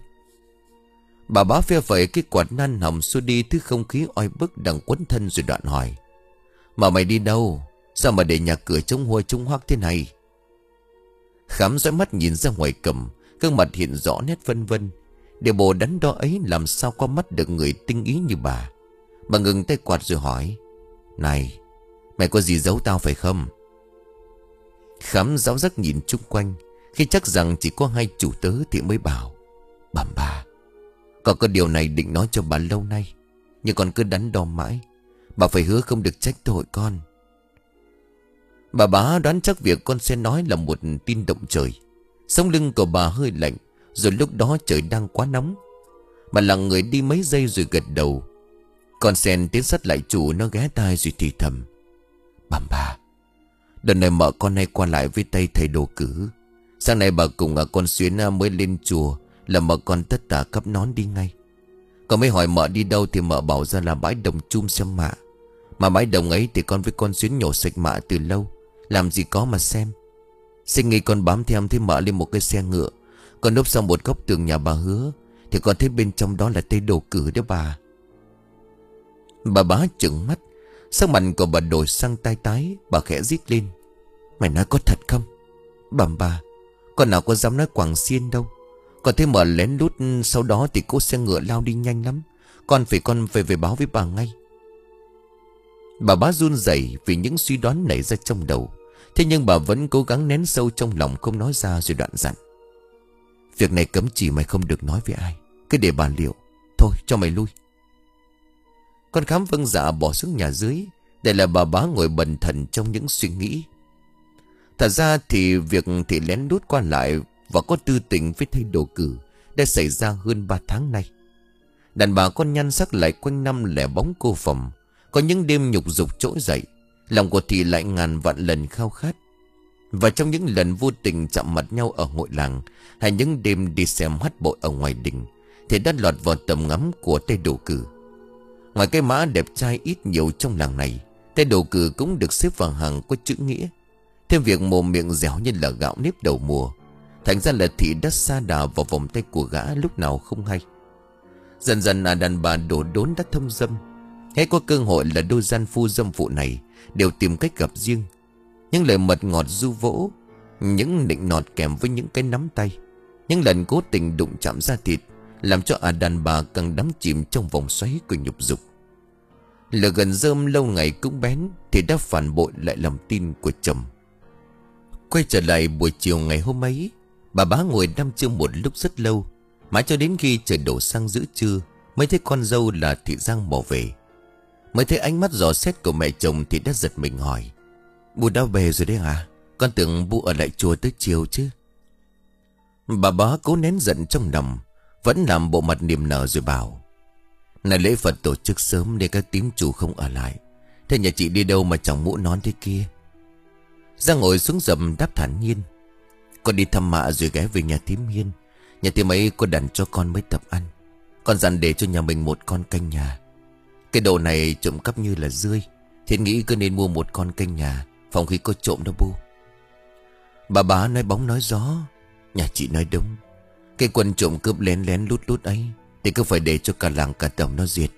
Bà bá phe phẩy cái quạt nan hồng xua đi thứ không khí oi bức đang quấn thân rồi đoạn hỏi: Mà mày đi đâu? Sao mà để nhà cửa trông hôi trông hoác thế này? Khám dõi mắt nhìn ra ngoài cầm, gương mặt hiện rõ nét vân vân. Điều bộ đắn đo ấy làm sao qua mắt được người tinh ý như bà. Bà ngừng tay quạt rồi hỏi: Này, mày có gì giấu tao phải không? Khám giáo giác nhìn chung quanh, khi chắc rằng chỉ có hai chủ tớ thì mới bảo: Bẩm bà, còn có điều này định nói cho bà lâu nay, nhưng con cứ đắn đo mãi. Bà phải hứa không được trách tội con. Bà bá đoán chắc việc con sẽ nói là một tin động trời. Sống lưng của bà hơi lạnh, rồi lúc đó trời đang quá nóng. Bà lặng người đi mấy giây rồi gật đầu. Con sen tiến sát lại chủ, nó ghé tai rồi thì thầm: Bẩm bà, đợt này mợ con hay qua lại với tay thầy đồ cử. Sáng nay bà cùng à, con Xuyến mới lên chùa, là mợ con tất tả cắp nón đi ngay. Còn mới hỏi mợ đi đâu thì mợ bảo ra là bãi đồng chum xem mạ. Mà bãi đồng ấy thì con với con Xuyến nhổ sạch mạ từ lâu, làm gì có mà xem. Sinh nghi con bám theo thấy mợ lên một cái xe ngựa, con núp sau một góc tường nhà bà Hứa, thì con thấy bên trong đó là tay đồ cử đó bà. Bà bá trừng mắt, sắc mặt của bà đổi sang tai tái. Bà khẽ rít lên: Mày nói có thật không? Bẩm bà, con nào có dám nói quảng xiên đâu. Con thấy mở lén lút, sau đó thì cô xe ngựa lao đi nhanh lắm. Con phải con phải về báo với bà ngay. Bà bá run rẩy vì những suy đoán nảy ra trong đầu. Thế nhưng bà vẫn cố gắng nén sâu trong lòng không nói ra, rồi đoạn dặn: Việc này cấm chỉ mày không được nói với ai, cứ để bà liệu. Thôi cho mày lui. Con Khám vâng dạ bỏ xuống nhà dưới, để là bà bá ngồi bần thần trong những suy nghĩ. Thật ra thì việc thì lén lút qua lại và có tư tình với thầy đồ cử đã xảy ra hơn ba tháng nay. Đàn bà con nhan sắc lại quanh năm lẻ bóng cô phòng. Có những đêm nhục dục trỗi dậy, Lòng của Thị lại ngàn vạn lần khao khát. Và trong những lần vô tình chạm mặt nhau ở hội làng, hay những đêm đi xem hát bội ở ngoài đình, thì đã lọt vào tầm ngắm của Tây Đồ Cử. Ngoài cái mã đẹp trai ít nhiều trong làng này, Tây Đồ Cử cũng được xếp vào hàng có chữ nghĩa. Thêm việc mồm miệng dẻo như là gạo nếp đầu mùa, thành ra là Thị đã sa đà vào vòng tay của gã lúc nào không hay. Dần dần à đàn bà đổ đốn đã thông dâm. Hễ có cơ hội là đôi gian phu dâm phụ này đều tìm cách gặp riêng. Những lời mật ngọt ru vỗ, những nịnh nọt kèm với những cái nắm tay, những lần cố tình đụng chạm da thịt, làm cho à đàn bà càng đắm chìm trong vòng xoáy của nhục dục. Lửa gần rơm lâu ngày cũng bén, thì đã phản bội lại lòng tin của chồng. Quay trở lại buổi chiều ngày hôm ấy, bà bá ngồi đăm chiêu một lúc rất lâu, mãi cho đến khi trời đổ sang giữa trưa mới thấy con dâu là Thị Giang bỏ về. Mới thấy ánh mắt dò xét của mẹ chồng thì đã giật mình hỏi: "Bu đã về rồi đấy à? Con tưởng Bu ở lại chùa tới chiều chứ." Bà bá cố nén giận trong lòng, vẫn làm bộ mặt niềm nở rồi bảo: "Này lễ Phật tổ chức sớm nên các tím chủ không ở lại. Thế nhà chị đi đâu mà chẳng mũ nón thế kia?" Giang ngồi xuống dầm đáp thản nhiên: "Con đi thăm mạ rồi ghé về nhà thím Hiên. Nhà thím ấy có đàn cho con mới tập ăn. Con dặn để cho nhà mình một con canh nhà. Cái đồ này trộm cắp như là rươi, Thiên nghĩ cứ nên mua một con canh nhà, phòng khi có trộm đó Bu." Bà bá nói bóng nói gió: "Nhà chị nói đúng. Cái quân trộm cướp lén lén lút lút ấy thì cứ phải để cho cả làng cả tổng nó diệt."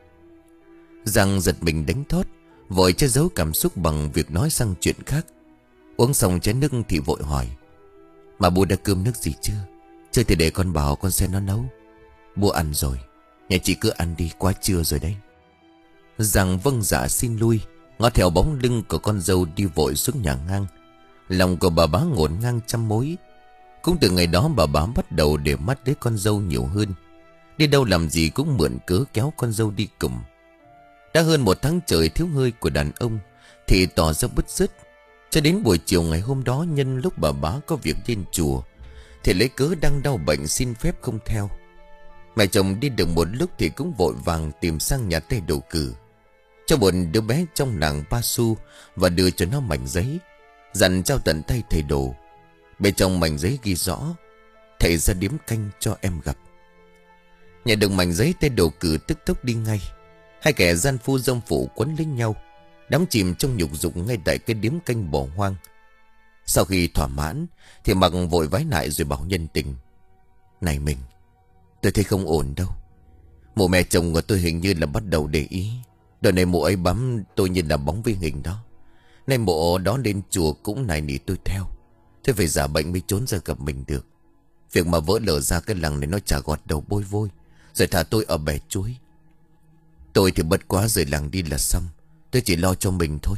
Giang giật mình đánh thót, vội che giấu cảm xúc bằng việc nói sang chuyện khác. Uống xong chén nước thì vội hỏi: "Mà Bu đã cơm nước gì chưa? Chưa thì để con bảo con xem nó nấu." "Bu ăn rồi. Nhà chị cứ ăn đi, quá trưa rồi đấy." Giang vâng dạ xin lui, ngó theo bóng lưng của con dâu đi vội xuống nhà ngang. Lòng của bà bá ngổn ngang trăm mối. Cũng từ ngày đó bà bá bắt đầu để mắt đến con dâu nhiều hơn. Đi đâu làm gì cũng mượn cớ kéo con dâu đi cùng. Đã hơn một tháng trời thiếu hơi của đàn ông thì tỏ ra bứt rứt. Cho đến buổi chiều ngày hôm đó, nhân lúc bà bá có việc lên chùa thì lấy cớ đang đau bệnh xin phép không theo. Mẹ chồng đi được một lúc thì cũng vội vàng tìm sang nhà Tây Đồ Cử, cho một đứa bé trong làng Ba Su và đưa cho nó mảnh giấy, dặn trao tận tay thầy Đồ. Bên trong mảnh giấy ghi rõ: "Thầy ra điếm canh cho em gặp." Nhận được mảnh giấy, Tây Đồ Cử tức tốc đi ngay. Hai kẻ gian phu dâm phụ quấn lấy nhau, đắm chìm trong nhục dục ngay tại cái điếm canh bỏ hoang. Sau khi thỏa mãn thì mặc vội vái lại rồi bảo nhân tình: "Này mình, tôi thấy không ổn đâu. Mụ mẹ chồng của tôi hình như là bắt đầu để ý. Đợt này mụ ấy bám tôi như là bóng vi hình đó. Nay mụ đó lên chùa cũng nài nỉ tôi theo. Thế phải giả bệnh mới trốn ra gặp mình được. Việc mà vỡ lở ra cái làng này nó chả gọt đầu bôi vôi, rồi thả tôi ở bè chuối. Tôi thì bất quá rời làng đi là xong. Tôi chỉ lo cho mình thôi."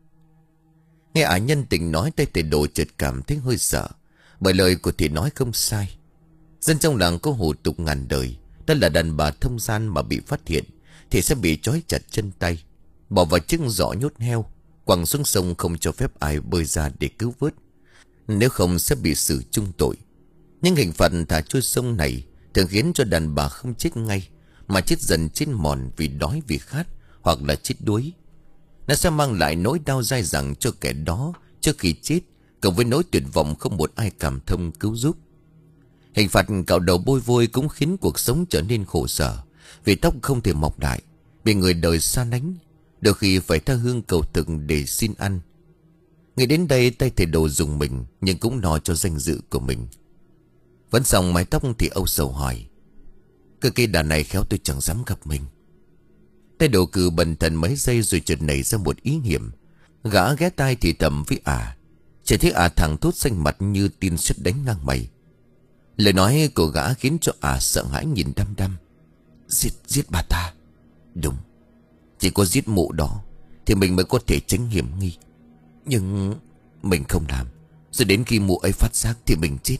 Nghe ả nhân tình nói, tay thầy Đồ chợt cảm thấy hơi sợ, bởi lời của thầy nói không sai. Dân trong làng có hủ tục ngàn đời, đó là đàn bà thông gian mà bị phát hiện thì sẽ bị trói chặt chân tay, bỏ vào chiếc giỏ nhốt heo, quẳng xuống sông, không cho phép ai bơi ra để cứu vớt. Nếu không sẽ bị xử chung tội. Nhưng hình phạt thả trôi sông này thường khiến cho đàn bà không chết ngay, mà chết dần chết mòn vì đói vì khát, hoặc là chết đuối. Nó sẽ mang lại nỗi đau dai dẳng cho kẻ đó trước khi chết, cộng với nỗi tuyệt vọng không một ai cảm thông cứu giúp. Hình phạt cạo đầu bôi vôi cũng khiến cuộc sống trở nên khổ sở, vì tóc không thể mọc lại, bị người đời xa lánh, đôi khi phải tha hương cầu thực để xin ăn. Nghĩ đến đây, tay thầy Đồ dùng mình, nhưng cũng lo cho danh dự của mình. Vẫn xong mái tóc thì âu sầu hỏi: "Cái cây đàn này khéo tôi chẳng dám gặp mình." Tay Đồ Cử bần thần mấy giây rồi chợt nảy ra một ý niệm. Gã ghé tai thì thầm với ả, chỉ thấy ả thẳng thốt xanh mặt như tin sét đánh ngang mày. Lời nói của gã khiến cho ả sợ hãi nhìn đăm đăm. Giết, giết bà ta. Đúng, chỉ có giết mụ đó thì mình mới có thể tránh hiểm nghi. Nhưng mình không làm, rồi đến khi mụ ấy phát giác thì mình chết.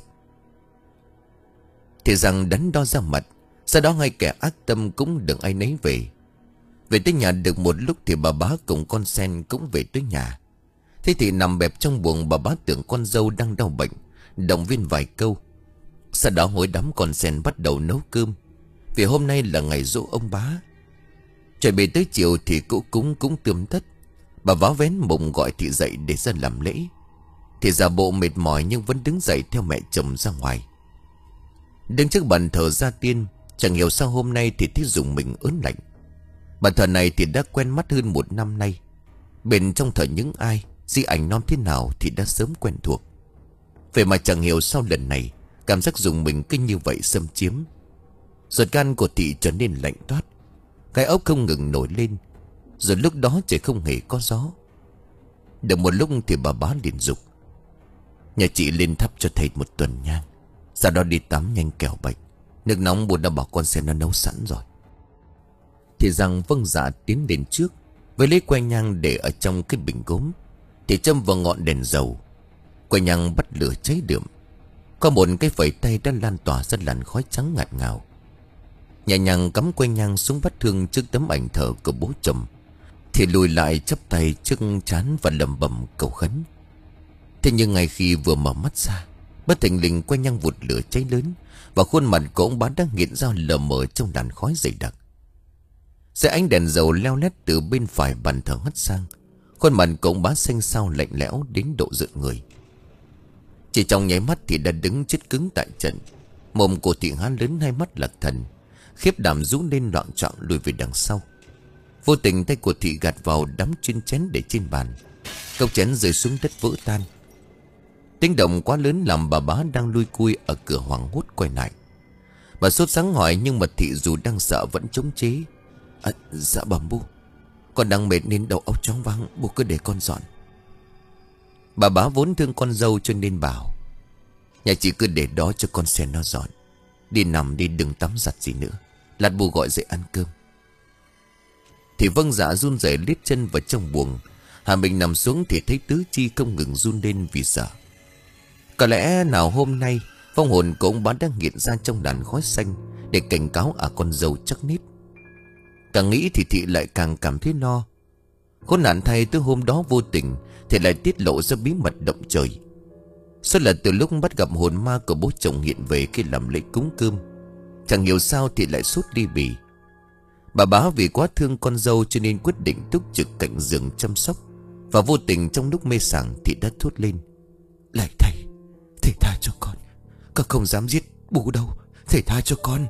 Thì rằng đắn đo ra mặt, sau đó ngay kẻ ác tâm cũng đừng ai nấy về. Về tới nhà được một lúc thì bà bá cùng con sen cũng về tới nhà. Thế thì nằm bẹp trong buồng, bà bá tưởng con dâu đang đau bệnh, động viên vài câu. Sau đó hối đám con sen bắt đầu nấu cơm, vì hôm nay là ngày giỗ ông bá. Chuẩn bị tới chiều thì cỗ cúng cũng tươm tất. Bà váo vén mùng gọi Thị dậy để ra làm lễ. Thị giả bộ mệt mỏi nhưng vẫn đứng dậy theo mẹ chồng ra ngoài. Đứng trước bàn thờ gia tiên, chẳng hiểu sao hôm nay thì thấy dùng mình ớn lạnh. Bàn thờ này thì đã quen mắt hơn một năm nay. Bên trong thờ những ai, di ảnh non thế nào thì đã sớm quen thuộc. Vậy mà chẳng hiểu sao lần này cảm giác dùng mình kinh như vậy xâm chiếm. Ruột gan của Thị trở nên lạnh toát. Cái ốc không ngừng nổi lên. Rồi lúc đó trời không hề có gió. Được một lúc thì bà bá liền dục: nhà chị lên thắp cho thầy một tuần nhang, sau đó đi tắm nhanh kẻo bệnh. Nước nóng bố đã bảo con sẽ nó nấu sẵn rồi. Thì rằng vâng dạ tiến đến trước, với lấy que nhang để ở trong cái bình gốm, thì châm vào ngọn đèn dầu. Que nhang bắt lửa cháy đượm. Có một cái phẩy tay đã lan tỏa ra làn khói trắng ngạt ngào. Nhẹ nhàng cắm que nhang xuống vách thương trước tấm ảnh thờ của bố chồng, thì lùi lại chắp tay trước trán và lẩm bẩm cầu khấn. Thế nhưng ngay khi vừa mở mắt ra, bất thình lình que nhang vụt lửa cháy lớn, và khuôn mặt của ông bá đang hiện ra lờ mờ trong làn khói dày đặc. Dưới ánh đèn dầu leo lét từ bên phải bàn thờ hất sang, khuôn mặt của ông bá xanh xao lạnh lẽo đến độ rợn người. Chỉ trong nháy mắt thì đã đứng chết cứng tại trận. Mồm của Thị há lớn, hai mắt lạc thần, khiếp đảm rú lên loạng choạng lùi về đằng sau. Vô tình tay của Thị gạt vào đám chuyên chén để trên bàn. Cốc chén rơi xuống đất vỡ tan. Tiếng động quá lớn làm bà bá đang lui cui ở cửa hoảng hốt quay lại. Bà sốt sắng hỏi, nhưng mà Thị dù đang sợ vẫn chống chế. À, dạ bẩm bố, con đang mệt nên đầu óc choáng váng, bố cứ để con dọn. Bà bá vốn thương con dâu cho nên bảo: nhà chị cứ để đó cho con xe nó dọn. Đi nằm đi, đừng tắm giặt gì nữa, lát bố gọi dậy ăn cơm. Thì vâng dạ run rẩy lít chân vào trong buồng. Hà mình nằm xuống thì thấy tứ chi không ngừng run lên vì sợ. Có lẽ nào hôm nay vong hồn của ông bá đang hiện ra trong làn khói xanh để cảnh cáo à con dâu chắc nít. Càng nghĩ thì Thị lại càng cảm thấy lo. Khốn nạn thay, từ hôm đó vô tình thì lại tiết lộ ra bí mật động trời. Số là từ lúc bắt gặp hồn ma của bố chồng hiện về khi làm lễ cúng cơm, chẳng hiểu sao thì lại sút ly bì. Bà bá vì quá thương con dâu cho nên quyết định túc trực cạnh giường chăm sóc. Và vô tình trong lúc mê sảng thì đã thốt lên: lạy thầy, thầy tha cho con, con không dám giết bố đâu, thầy tha cho con.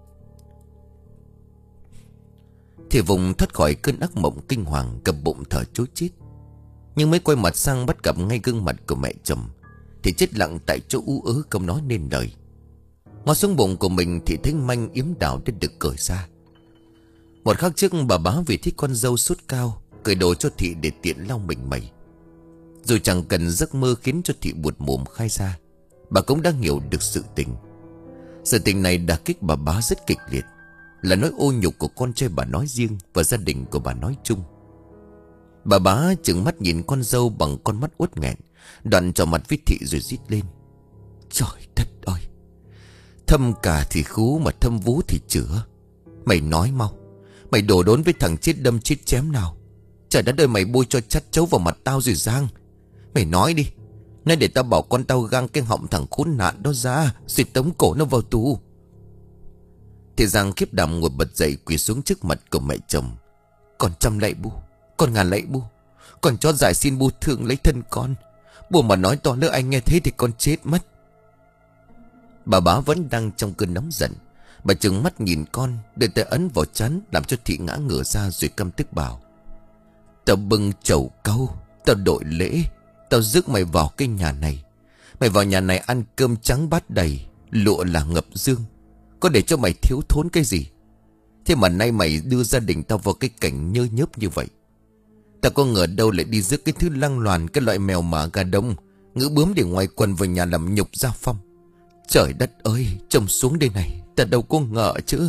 Thì vùng thoát khỏi cơn ác mộng kinh hoàng, cầm bụng thở trối chết. Nhưng mới quay mặt sang bắt gặp ngay gương mặt của mẹ chồng thì chết lặng tại chỗ, ú ớ không nói nên lời. Ngó xuống bụng của mình thì thấy manh yếm đào đã được cởi ra. Một khắc trước bà bá vì thích con dâu sốt cao, cởi đồ cho Thị để tiện lau mình mẩy. Dù chẳng cần giấc mơ khiến cho Thị buột mồm khai ra, bà cũng đã hiểu được sự tình. Sự tình này đả kích bà bá rất kịch liệt, là nỗi ô nhục của con trai bà nói riêng và gia đình của bà nói chung. Bà bá trừng mắt nhìn con dâu bằng con mắt uất nghẹn, đoạn trỏ mặt với Thị rồi rít lên: trời đất ơi, thâm cà thì khú mà thâm vú thì chữa. Mày nói mau, mày đổ đốn với thằng chết đâm chết chém nào? Trời đất ơi, mày bôi cho chắt chấu vào mặt tao rồi Giang. Mày nói đi, nói để tao bảo con tao gang cái họng thằng khốn nạn đó ra, rồi tống cổ nó vào tù. Thì Giang khiếp đảm ngồi bật dậy, quỳ xuống trước mặt của mẹ chồng: con trăm lạy bu, con ngàn lạy bu, con cho giải xin bu thương lấy thân con. Bố mà nói to nữa anh nghe thấy thì con chết mất. Bà bá vẫn đang trong cơn nóng giận. Bà trừng mắt nhìn con, đưa tay ấn vào trán làm cho Thị ngã ngửa ra, rồi căm tức bảo: tao bưng chầu cau, tao đội lễ, tao rước mày vào cái nhà này. Mày vào nhà này ăn cơm trắng bát đầy, lụa là ngập dương, có để cho mày thiếu thốn cái gì? Thế mà nay mày đưa gia đình tao vào cái cảnh nhơ nhớp như vậy. Tao có ngờ đâu lại đi rước cái thứ lăng loàn, cái loại mèo mả gà đông, ngữ bướm để ngoài quần vào nhà làm nhục gia phong. Trời đất ơi, trông xuống đây này, ta đâu có ngờ chứ.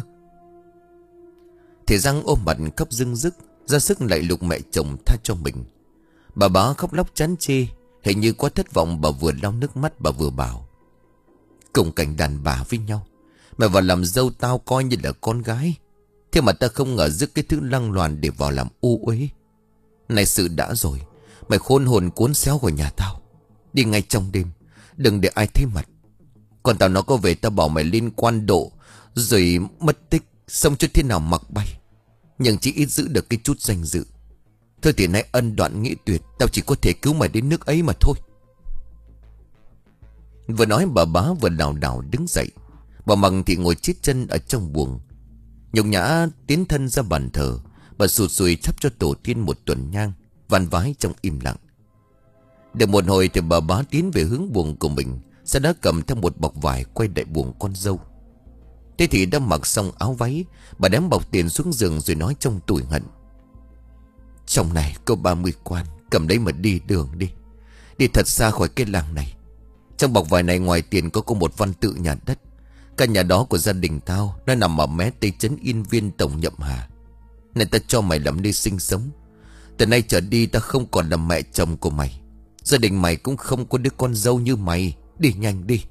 Thì Giang ôm mặt khóc rưng rức, ra sức lại lục mẹ chồng tha cho mình. Bà bá khóc lóc chán chê, hình như quá thất vọng, bà vừa lau nước mắt bà vừa bảo: cùng cảnh đàn bà với nhau, mày vào làm dâu tao coi như là con gái, thế mà ta không ngờ rước cái thứ lăng loàn để vào làm u uế. Này sự đã rồi, mày khôn hồn cuốn xéo của nhà tao, đi ngay trong đêm, đừng để ai thấy mặt. Còn tao nó có về tao bảo mày liên quan độ, rồi mất tích, xong cho thế nào mặc bay, nhưng chỉ ít giữ được cái chút danh dự. Thôi thì nay ân đoạn nghĩa tuyệt, tao chỉ có thể cứu mày đến nước ấy mà thôi. Vừa nói bà bá vừa lảo đảo đứng dậy. Bà Mằng thì ngồi chết chân ở trong buồng. Nhục nhã tiến thân ra bàn thờ. Bà sụt sùi thắp cho tổ tiên một tuần nhang, van vái trong im lặng. Được một hồi thì bà bá tiến về hướng buồng của mình, sau đó cầm theo một bọc vải quay lại buồng con dâu. Thế thì đã mặc xong áo váy, bà đếm bọc tiền xuống giường rồi nói trong tủi hận: trong này có ba mươi quan, cầm đấy mà đi đường đi. Đi thật xa khỏi cái làng này. Trong bọc vải này ngoài tiền có có một văn tự nhà đất. Căn nhà đó của gia đình tao, nó nằm ở mé tây trấn Yên Viên tổng Nhậm Hà. Nên ta cho mày làm nơi sinh sống. Từ nay trở đi ta không còn là mẹ chồng của mày. Gia đình mày cũng không có đứa con dâu như mày. Đi nhanh đi.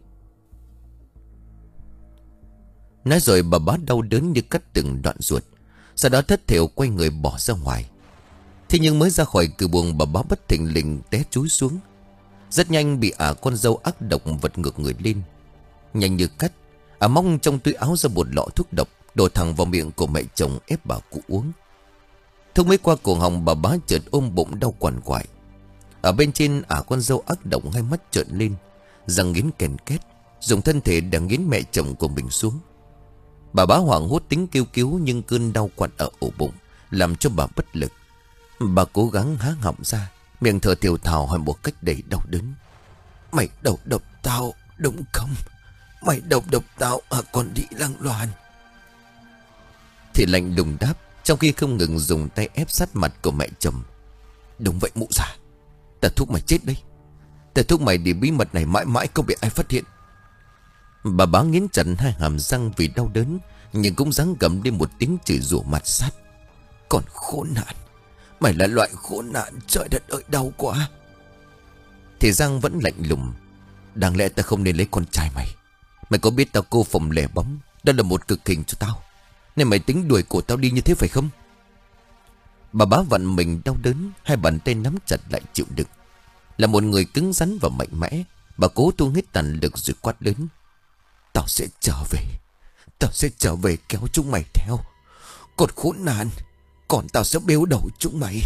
Nói rồi bà bá đau đớn như cắt từng đoạn ruột. Sau đó thất thểu quay người bỏ ra ngoài. Thế nhưng mới ra khỏi cửa buồng, bà bá bất thình lình té chúi xuống. Rất nhanh bị ả con dâu ác độc vật ngược người lên. Nhanh như cắt, ả mong trong túi áo ra một lọ thuốc độc, đổ thẳng vào miệng của mẹ chồng ép bà cụ uống. Thuốc mới qua cổ họng, bà bá chợt ôm bụng đau quằn quại. Ở bên trên ả con dâu ác độc hai mắt trợn lên, răng nghiến kèn két, dùng thân thể để nghiến mẹ chồng của mình xuống. Bà bá hoảng hốt tính kêu cứu, nhưng cơn đau quặn ở ổ bụng làm cho bà bất lực. Bà cố gắng há họng ra, miệng thở thều thào hỏi một cách đầy đau đớn: mày đầu độc tao đúng không? Mày đầu độc tao à con đi lăng loàn? Thì lạnh lùng đáp, trong khi không ngừng dùng tay ép sát mặt của mẹ chồng: đúng vậy mụ già, ta thúc mày chết đấy. Ta thúc mày để bí mật này mãi mãi không bị ai phát hiện. Bà bá nghiến chặt hai hàm răng vì đau đớn, nhưng cũng dáng gầm lên một tiếng chửi rủa mặt sắt: còn khốn nạn, mày là loại khốn nạn, trời đất ơi đau quá. Thì Giang vẫn lạnh lùng: đáng lẽ ta không nên lấy con trai mày. Mày có biết tao cô phòng lẻ bóng, đó là một cực hình cho tao, nên mày tính đuổi cổ tao đi như thế phải không? Bà bá vặn mình đau đớn, hai bàn tay nắm chặt lại chịu đựng. Là một người cứng rắn và mạnh mẽ, bà cố thu hết tàn lực rồi quát lớn: tao sẽ trở về. Tao sẽ trở về kéo chúng mày theo. Còn khốn nạn, còn tao sẽ bêu đầu chúng mày.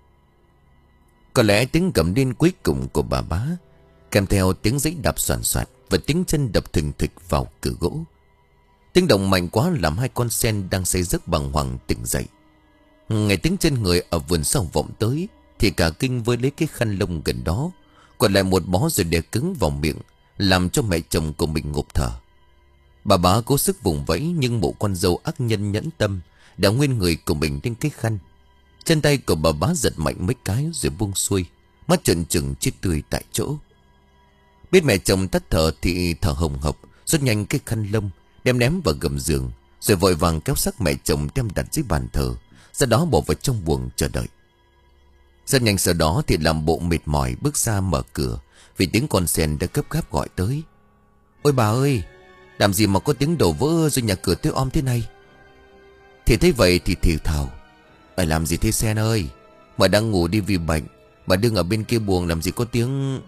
Có lẽ tiếng gầm lên cuối cùng của bà bá, kèm theo tiếng giấy đạp soàn soạt và tiếng chân đập thình thịch vào cửa gỗ. Tiếng động mạnh quá làm hai con sen đang say giấc bàng hoàng tỉnh dậy. Nghe tiếng chân người ở vườn sau vọng tới thì cả kinh với lấy cái khăn lông gần đó, còn lại một bó rồi đè cứng vào miệng, làm cho mẹ chồng của mình ngộp thở. Bà bá cố sức vùng vẫy, nhưng bộ con dâu ác nhân nhẫn tâm đã nguyên người của mình trên cái khăn. Chân tay của bà bá giật mạnh mấy cái rồi buông xuôi, mắt trợn trừng chết tươi tại chỗ. Biết mẹ chồng tắt thở thì thở hồng hộc, rất nhanh cái khăn lông đem ném vào gầm giường, rồi vội vàng kéo xác mẹ chồng đem đặt dưới bàn thờ, sau đó bỏ vào trong buồng chờ đợi. Rất nhanh sau đó thì làm bộ mệt mỏi bước ra mở cửa, vì tiếng con sen đã gấp gáp gọi tới: ôi bà ơi, làm gì mà có tiếng đổ vỡ rồi nhà cửa tối om thế này? Thì thấy vậy thì thì thào: bà làm gì thế Sen ơi, mà đang ngủ đi vì bệnh, mà đứng ở bên kia buồng làm gì có tiếng.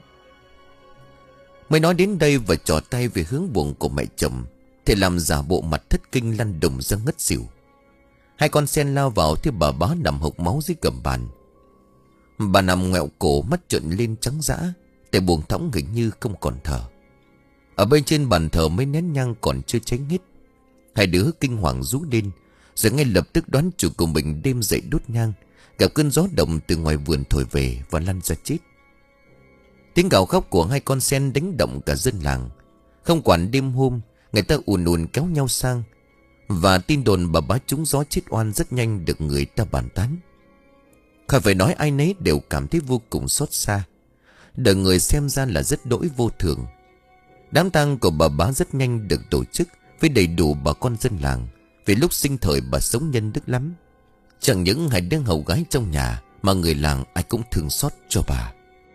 Mới nói đến đây và trỏ tay về hướng buồng của mẹ chồng, thì làm giả bộ mặt thất kinh lăn đùng ra ngất xỉu. Hai con sen lao vào thì bà bá nằm hộc máu dưới gầm bàn. Bà nằm ngoẹo cổ, mắt trợn lên trắng dã, tại buồng thõng hình như không còn thở. Ở bên trên bàn thờ mấy nén nhang còn chưa cháy hết. Hai đứa kinh hoàng rú lên, rồi ngay lập tức đoán chủ của mình đêm dậy đốt nhang, gặp cơn gió động từ ngoài vườn thổi về và lăn ra chết. Tiếng gào khóc của hai con sen đánh động cả dân làng. Không quản đêm hôm, người ta ùn ùn kéo nhau sang, và tin đồn bà bá trúng gió chết oan rất nhanh được người ta bàn tán. Khỏi phải nói, ai nấy đều cảm thấy vô cùng xót xa. Đời người xem ra là rất đỗi vô thường. Đám tang của bà bá rất nhanh được tổ chức với đầy đủ bà con dân làng, vì lúc sinh thời bà sống nhân đức lắm. Chẳng những hai đứa hầu gái trong nhà, mà người làng ai cũng thương xót cho bà.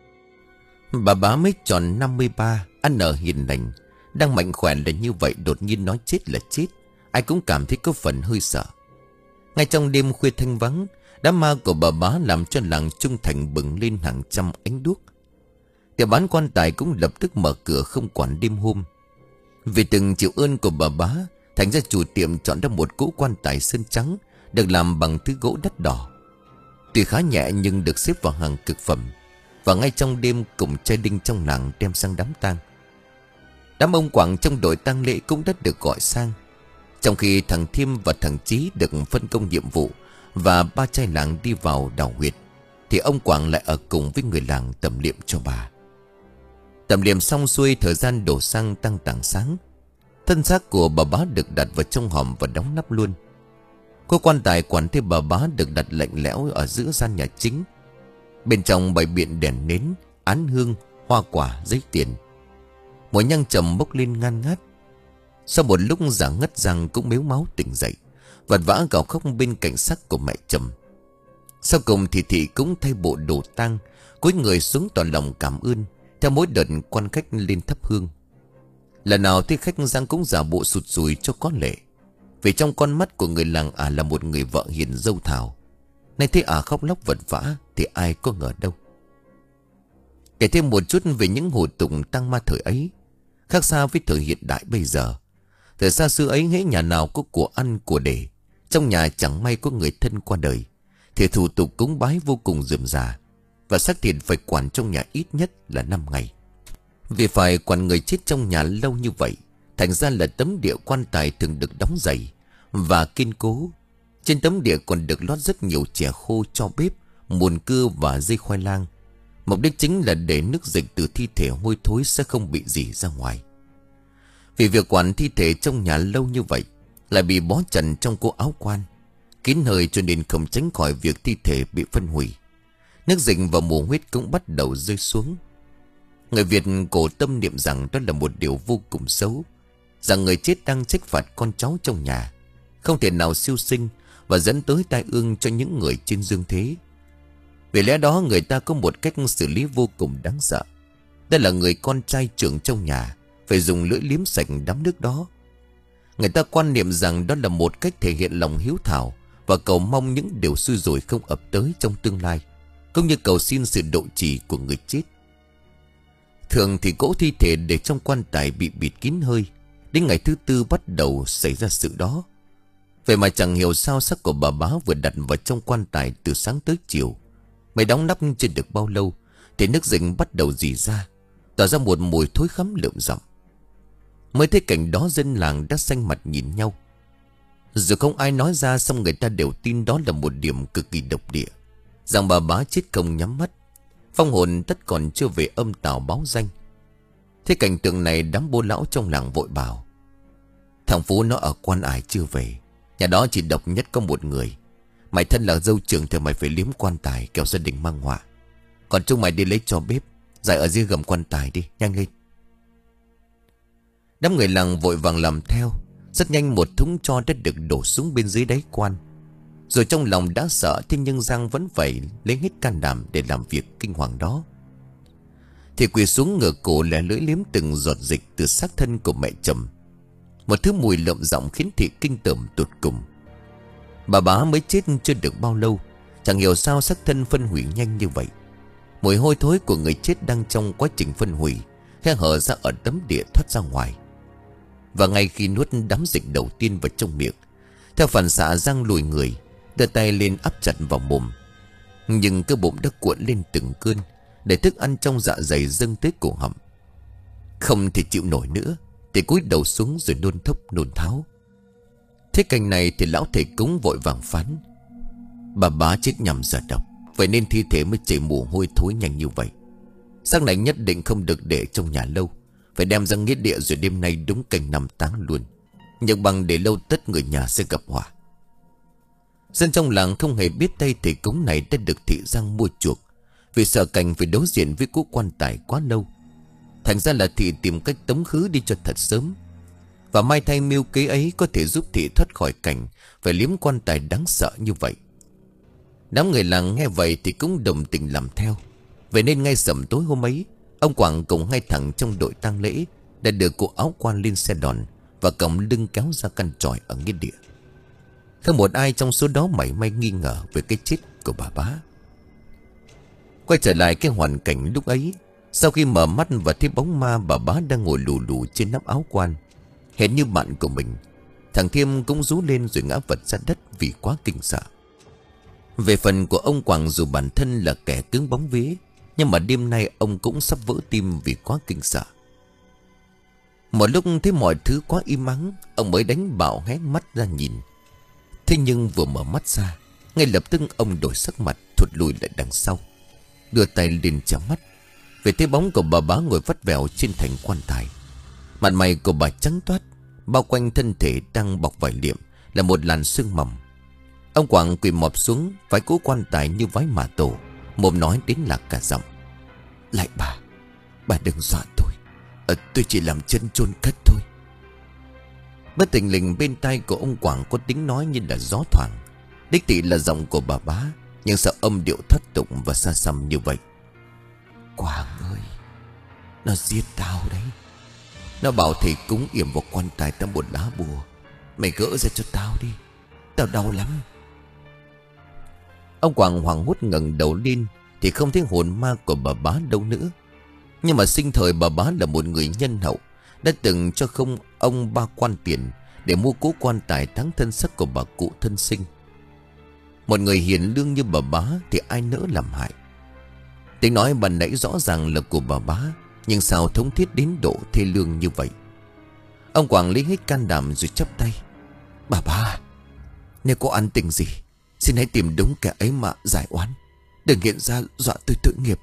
Bà bá mới tròn năm mươi ba, ăn ở hiền lành, đang mạnh khỏe là như vậy, đột nhiên nói chết là chết, ai cũng cảm thấy có phần hơi sợ. Ngay trong đêm khuya thanh vắng, đám ma của bà bá làm cho làng Trung Thành bừng lên hàng trăm ánh đuốc. Tiệm bán quan tài cũng lập tức mở cửa không quản đêm hôm. Vì từng chịu ơn của bà bá, thành ra chủ tiệm chọn ra một cỗ quan tài sơn trắng được làm bằng thứ gỗ đắt đỏ. Tuy khá nhẹ nhưng được xếp vào hàng cực phẩm. Và ngay trong đêm cùng trai đinh trong làng đem sang đám tang. Đám ông Quảng trong đội tang lễ cũng đã được gọi sang. Trong khi thằng Thiêm và thằng Chí được phân công nhiệm vụ và ba trai làng đi vào đào huyệt, thì ông Quảng lại ở cùng với người làng tẩm liệm cho bà. Tẩm liệm xong xuôi, thời gian đổ sang tăng tảng sáng. Thân xác của bà bá được đặt vào trong hòm và đóng nắp luôn. Cô quan tài quản thế bà bá được đặt lạnh lẽo ở giữa gian nhà chính. Bên trong bày biện đèn nến, án hương, hoa quả, giấy tiền. Mùi nhang trầm bốc lên ngan ngát. Sau một lúc giả ngất rằng cũng mếu máu tỉnh dậy, vật vã gào khóc bên cạnh xác của mẹ Trầm. Sau cùng thì thị cũng thay bộ đồ tang, cúi người xuống tỏ lòng cảm ơn theo mỗi đợt quan khách lên thắp hương. Lần nào thấy khách Giang cũng giả bộ sụt sùi cho có lệ, vì trong con mắt của người làng ả là một người vợ hiền dâu thảo. Nay thấy ả khóc lóc vật vã thì ai có ngờ đâu. Kể thêm một chút về những hủ tục tang ma thời ấy, khác xa với thời hiện đại bây giờ. Thời xa xưa ấy, hễ nhà nào có của ăn của để, trong nhà chẳng may có người thân qua đời, thì thủ tục cúng bái vô cùng rườm rà, và xác thịt phải quản trong nhà ít nhất là năm ngày. Vì phải quản người chết trong nhà lâu như vậy, thành ra là tấm địa quan tài thường được đóng dày và kiên cố. Trên tấm địa còn được lót rất nhiều chè khô cho bếp, mùn cưa và dây khoai lang. Mục đích chính là để nước dịch từ thi thể hôi thối sẽ không bị rỉ ra ngoài. Vì việc quản thi thể trong nhà lâu như vậy, lại bị bó trần trong cô áo quan, kín hơi, cho nên không tránh khỏi việc thi thể bị phân hủy. Nước dịch và mồ huyết cũng bắt đầu rơi xuống. Người Việt cổ tâm niệm rằng đó là một điều vô cùng xấu, rằng người chết đang trách phạt con cháu trong nhà, không thể nào siêu sinh và dẫn tới tai ương cho những người trên dương thế. Vì lẽ đó người ta có một cách xử lý vô cùng đáng sợ. Đó là người con trai trưởng trong nhà phải dùng lưỡi liếm sạch đám nước đó. Người ta quan niệm rằng đó là một cách thể hiện lòng hiếu thảo và cầu mong những điều xui rủi không ập tới trong tương lai, cũng như cầu xin sự độ trì của người chết. Thường thì cỗ thi thể để trong quan tài bị bịt kín hơi, đến ngày thứ tư bắt đầu xảy ra sự đó. Vậy mà chẳng hiểu sao xác của bà bá vừa đặt vào trong quan tài từ sáng tới chiều, mới đóng nắp chưa được bao lâu thì nước dịch bắt đầu rỉ ra, tỏa ra một mùi thối khắm lượm rậm. Mới thấy cảnh đó, dân làng đã xanh mặt nhìn nhau. Dù không ai nói ra, song người ta đều tin đó là một điểm cực kỳ độc địa, rằng bà bá chết không nhắm mắt, phong hồn tất còn chưa về âm tào báo danh. Thế cảnh tượng này, đám bô lão trong làng vội bảo: thằng Phú nó ở quan ải chưa về, nhà đó chỉ độc nhất có một người. Mày thân là dâu trưởng thì mày phải liếm quan tài, kẻo gia đình mang họa. Còn chúng mày đi lấy cho bếp, giải ở dưới gầm quan tài đi, nhanh lên. Đám người làng vội vàng làm theo. Rất nhanh một thúng tro đã được đổ xuống bên dưới đáy quan. Rồi trong lòng đã sợ, thế nhưng Giang vẫn phải lấy hết can đảm để làm việc kinh hoàng đó. Thì quỳ xuống ngửa cổ lẻ lưỡi liếm từng giọt dịch từ xác thân của mẹ Trầm. Một thứ mùi lợm giọng khiến thị kinh tởm tột cùng. Bà bá mới chết chưa được bao lâu, chẳng hiểu sao xác thân phân hủy nhanh như vậy. Mùi hôi thối của người chết đang trong quá trình phân hủy, khe hở ra ở tấm địa thoát ra ngoài. Và ngay khi nuốt đám dịch đầu tiên vào trong miệng, theo phản xạ Giang lùi người, đưa tay lên áp chặt vào mồm. Nhưng cái bụng đã cuộn lên từng cơn, để thức ăn trong dạ dày dâng tới cổ họng. Không thể chịu nổi nữa thì cúi đầu xuống rồi nôn thốc nôn tháo. Thế cảnh này thì lão thầy cúng vội vàng phán: bà bá chết nhằm giờ độc, vậy nên thi thể mới chảy mồ hôi thối nhanh như vậy. Xác này nhất định không được để trong nhà lâu, phải đem ra nghĩa địa rồi đêm nay đúng canh nằm táng luôn. Nhưng bằng để lâu tất người nhà sẽ gặp họa. Dân trong làng không hề biết tay thầy cúng này đã được thị Giang mua chuộc, vì sợ cảnh phải đối diện với cỗ quan tài quá lâu. Thành ra là thị tìm cách tống khứ đi cho thật sớm. Và may thay mưu kế ấy có thể giúp thị thoát khỏi cảnh phải liếm quan tài đáng sợ như vậy. Đám người làng nghe vậy thì cũng đồng tình làm theo. Vậy nên ngay sầm tối hôm ấy, ông Quảng cùng hai thằng trong đội tang lễ đã đưa cô áo quan lên xe đòn và còng lưng kéo ra căn tròi ở nghĩa địa. Không một ai trong số đó mảy may nghi ngờ về cái chết của bà bá. Quay trở lại cái hoàn cảnh lúc ấy, sau khi mở mắt và thấy bóng ma bà bá đang ngồi lù lù trên nắp áo quan, hệt như bạn của mình, thằng Thiêm cũng rú lên rồi ngã vật ra đất vì quá kinh sợ. Về phần của ông Quảng, dù bản thân là kẻ cứng bóng vía, nhưng mà đêm nay ông cũng sắp vỡ tim vì quá kinh sợ. Một lúc thấy mọi thứ quá im ắng, ông mới đánh bạo hé mắt ra nhìn. Thế nhưng vừa mở mắt ra, ngay lập tức ông đổi sắc mặt, thụt lùi lại đằng sau, đưa tay lên che mắt. Về thấy bóng của bà bá ngồi vắt vẻo trên thành quan tài. Mặt mày của bà trắng toát, bao quanh thân thể đang bọc vải liệm là một làn sương mỏng. Ông Quảng quỳ mọp xuống vái cố quan tài như vái mả tổ, mồm nói đến lạc cả giọng: "Lại bà, bà đừng dọa tôi. Ờ, tôi chỉ làm chân chôn cất thôi." Bất thình lình bên tai của ông Quảng có tiếng nói như là gió thoảng. Đích thị là giọng của bà bá, nhưng sao âm điệu thất tục và xa xăm như vậy. "Quảng ơi, nó giết tao đấy. Nó bảo thầy cúng yểm vào quan tài tao một lá bùa. Mày gỡ ra cho tao đi, tao đau lắm." Ông Quảng hoảng hốt ngẩng đầu lên thì không thấy hồn ma của bà bá đâu nữa. Nhưng mà sinh thời bà bá là một người nhân hậu, đã từng cho không ông ba quan tiền để mua cố quan tài thắng thân sắc của bà cụ thân sinh. Một người hiền lương như bà bá thì ai nỡ làm hại. Tiếng nói ban nãy rõ ràng là của bà bá, nhưng sao thống thiết đến độ thê lương như vậy. Ông Quảng lấy hết can đảm rồi chắp tay: "Bà bá, nếu có ăn tình gì, xin hãy tìm đúng kẻ ấy mà giải oán. Đừng hiện ra dọa tôi tội nghiệp."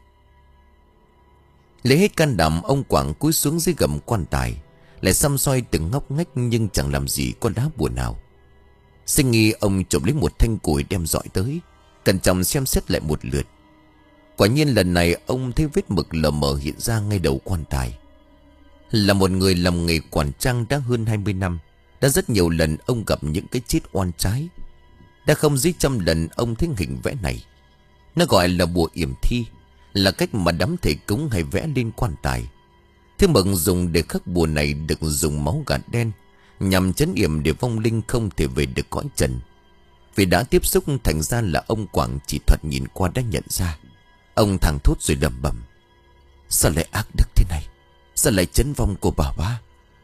Lấy hết can đảm, ông Quảng cúi xuống dưới gầm quan tài, lại xăm soi từng ngóc ngách nhưng chẳng làm gì có đá bùa nào. Sinh nghi ông chộp lấy một thanh củi đem dọi tới, cẩn trọng xem xét lại một lượt. Quả nhiên lần này ông thấy vết mực lờ mờ hiện ra ngay đầu quan tài. Là một người làm nghề quản trang đã hơn hai mươi năm, đã rất nhiều lần ông gặp những cái chết oan trái. Đã không dưới trăm lần ông thấy hình vẽ này. Nó gọi là bùa yểm thi, là cách mà đám thầy cúng hay vẽ lên quan tài. Thứ mực dùng để khắc bùa này được dùng máu gà đen, nhằm trấn yểm để vong linh không thể về được cõi trần. Vì đã tiếp xúc thành ra là ông Quảng chỉ thoạt nhìn qua đã nhận ra. Ông thẳng thốt rồi lẩm bẩm: "Sao lại ác đức thế này? Sao lại trấn vong của bà bá?"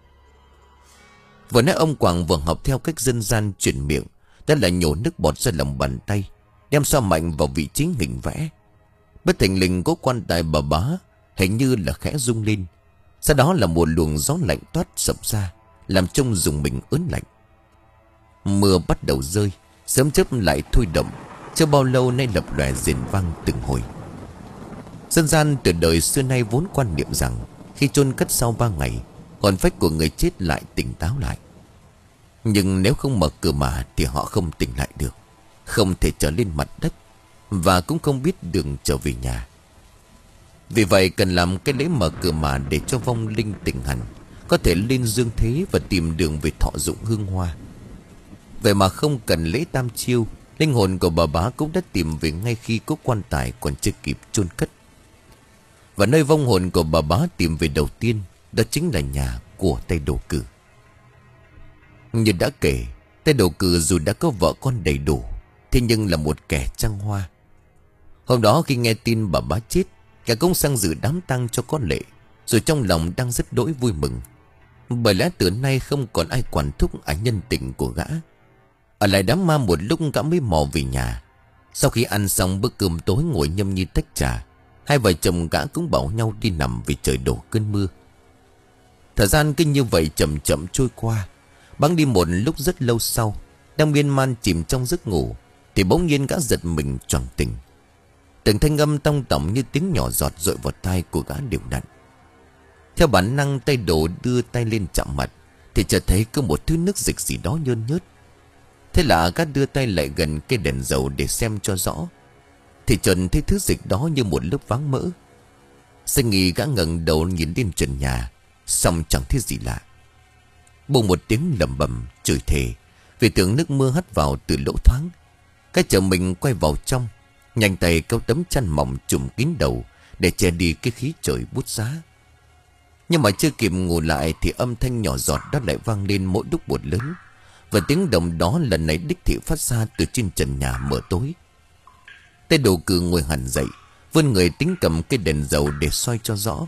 Vừa nãy ông Quảng vừa học theo cách dân gian truyền miệng, đó là nhổ nước bọt ra lòng bàn tay, đem xoa mạnh vào vị trí hình vẽ. Bất thình lình có quan tài bà bá hình như là khẽ rung lên. Sau đó là một luồng gió lạnh toát sập ra, làm trông dùng mình ớn lạnh. Mưa bắt đầu rơi, sớm chớp lại thôi động. Chưa bao lâu nay lập lòe rền vang từng hồi. Dân gian từ đời xưa nay vốn quan niệm rằng khi chôn cất sau ba ngày, hồn phách của người chết lại tỉnh táo lại. Nhưng nếu không mở cửa mà thì họ không tỉnh lại được, không thể trở lên mặt đất, và cũng không biết đường trở về nhà. Vì vậy cần làm cái lễ mở cửa mà để cho vong linh tỉnh hẳn, có thể lên dương thế và tìm đường về thọ dụng hương hoa. Vậy mà không cần lễ tam chiêu, linh hồn của bà bá cũng đã tìm về ngay khi có quan tài còn chưa kịp chôn cất. Và nơi vong hồn của bà bá tìm về đầu tiên, đó chính là nhà của Tây Đồ Cử. Như đã kể, Tây Đồ Cử dù đã có vợ con đầy đủ, thế nhưng là một kẻ trăng hoa. Hôm đó khi nghe tin bà bá chết, cả cũng sang dự đám tang cho con Lệ, rồi trong lòng đang rất đỗi vui mừng. Bởi lẽ từ nay không còn ai quản thúc ở nhân tình của gã. Ở lại đám ma một lúc gã mới mò về nhà. Sau khi ăn xong bữa cơm tối ngồi nhâm nhi tách trà, hai vợ chồng gã cũng bảo nhau đi nằm vì trời đổ cơn mưa. Thời gian cứ như vậy chậm chậm trôi qua. Bẵng đi một lúc rất lâu sau, đang miên man chìm trong giấc ngủ, thì bỗng nhiên gã giật mình choàng tỉnh. Từng thanh âm tong tỏng như tiếng nhỏ giọt dội vào tai của gã đều đặn. Theo bản năng tay đồ đưa tay lên chạm mặt, thì chợt thấy có một thứ nước dịch gì đó nhơn nhớt. Thế là gã đưa tay lại gần cây đèn dầu để xem cho rõ, thì chợt thấy thứ dịch đó như một lớp váng mỡ. Sinh nghi gã ngẩng đầu nhìn lên trần nhà, xong chẳng thấy gì lạ. Bỗng một tiếng lầm bầm chửi thề, vì tưởng nước mưa hắt vào từ lỗ thoáng. Cái chợ mình quay vào trong, nhanh tay kéo tấm chăn mỏng trùm kín đầu để che đi cái khí trời bút giá. Nhưng mà chưa kịp ngủ lại thì âm thanh nhỏ giọt đó lại vang lên mỗi lúc một lớn. Và tiếng động đó lần này đích thị phát ra từ trên trần nhà mờ tối. Tây Đồ Cử ngồi hẳn dậy, vươn người tính cầm cái đèn dầu để soi cho rõ.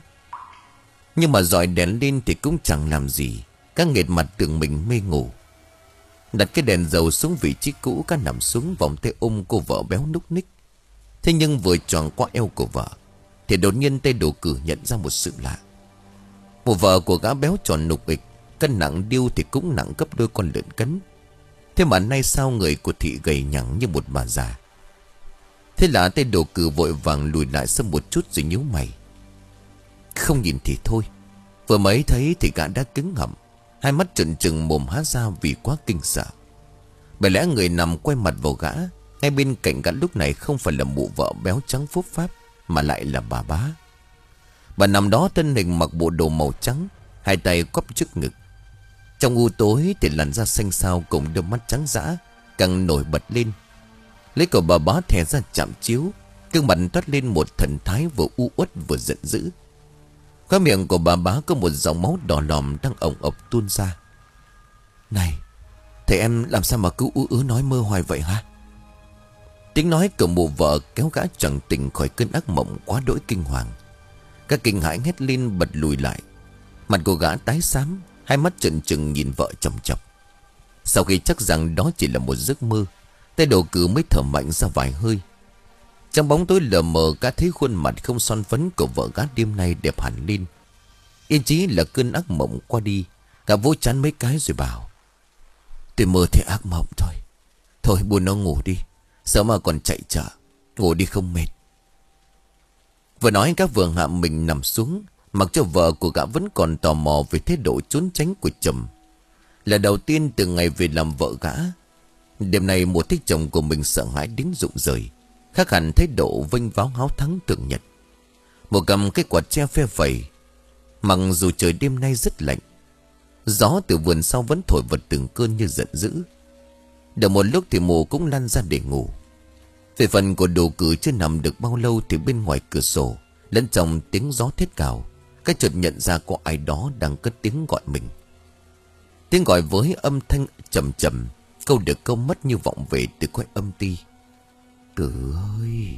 Nhưng mà dọi đèn lên thì cũng chẳng làm gì, các nghệt mặt tưởng mình mê ngủ. Đặt cái đèn dầu xuống vị trí cũ, gã nằm xuống vòng tay ôm cô vợ béo núc ních. Thế nhưng vừa choàng qua eo của vợ thì đột nhiên tay đồ cử nhận ra một sự lạ. Một vợ của gã béo tròn nục ịch, cân nặng điêu thì cũng nặng gấp đôi con lợn cấn. Thế mà nay sao người của thị gầy nhẳng như một bà già. Thế là tay đồ cử vội vàng lùi lại sau một chút rồi nhíu mày. Không nhìn thì thôi, vừa mới thấy thì gã đã cứng họng, hai mắt trợn trừng mồm há ra vì quá kinh sợ. Bởi lẽ người nằm quay mặt vào gã, ngay bên cạnh gã lúc này không phải là mụ vợ béo trắng phúc pháp, mà lại là bà bá. Bà nằm đó thân hình mặc bộ đồ màu trắng, hai tay quắp trước ngực. Trong u tối thì làn da xanh xao cùng đôi mắt trắng dã càng nổi bật lên. Lấy cổ bà bá thè ra chạm chiếu, gương mặt toát lên một thần thái vừa u uất vừa giận dữ. Khóe miệng của bà bá có một dòng máu đỏ lòm đang ồng ộc tuôn ra. Này, thầy em làm sao mà cứ ú ứ nói mơ hoài vậy hả? Tiếng nói của mụ vợ kéo gã chẳng tỉnh khỏi cơn ác mộng quá đỗi kinh hoàng. Gã kinh hãi hét lên bật lùi lại. Mặt của gã tái xám, hai mắt trợn trừng nhìn vợ chòng chọc. Sau khi chắc rằng đó chỉ là một giấc mơ, tay đồ cử mới thở mạnh ra vài hơi. Trong bóng tối lờ mờ, gã thấy khuôn mặt không son phấn của vợ gã đêm nay đẹp hẳn lên. Yên chí là cơn ác mộng qua đi. Gã vỗ chán mấy cái rồi bảo: Tôi mơ thấy ác mộng thôi. Thôi buồn nó ngủ đi, sợ mà còn chạy chợ. Ngủ đi không mệt. Vừa nói gã vừa hạ mình nằm xuống, mặc cho vợ của gã vẫn còn tò mò về thái độ trốn tránh của chồng. Là đầu tiên từ ngày về làm vợ gã, đêm nay một thấy chồng của mình sợ hãi đến rụng rời, khác hẳn thái độ vênh váo háo thắng thường nhật. Một cầm cái quạt tre phe phẩy, mặc dù trời đêm nay rất lạnh. Gió từ vườn sau vẫn thổi vật từng cơn như giận dữ. Được một lúc thì mụ cũng lăn ra để ngủ. Về phần của đồ cử chưa nằm được bao lâu thì bên ngoài cửa sổ lẫn trong tiếng gió thét cào, cái chợt nhận ra có ai đó đang cất tiếng gọi mình. Tiếng gọi với âm thanh trầm trầm, câu được câu mất như vọng về từ cõi âm ti. Tử ơi!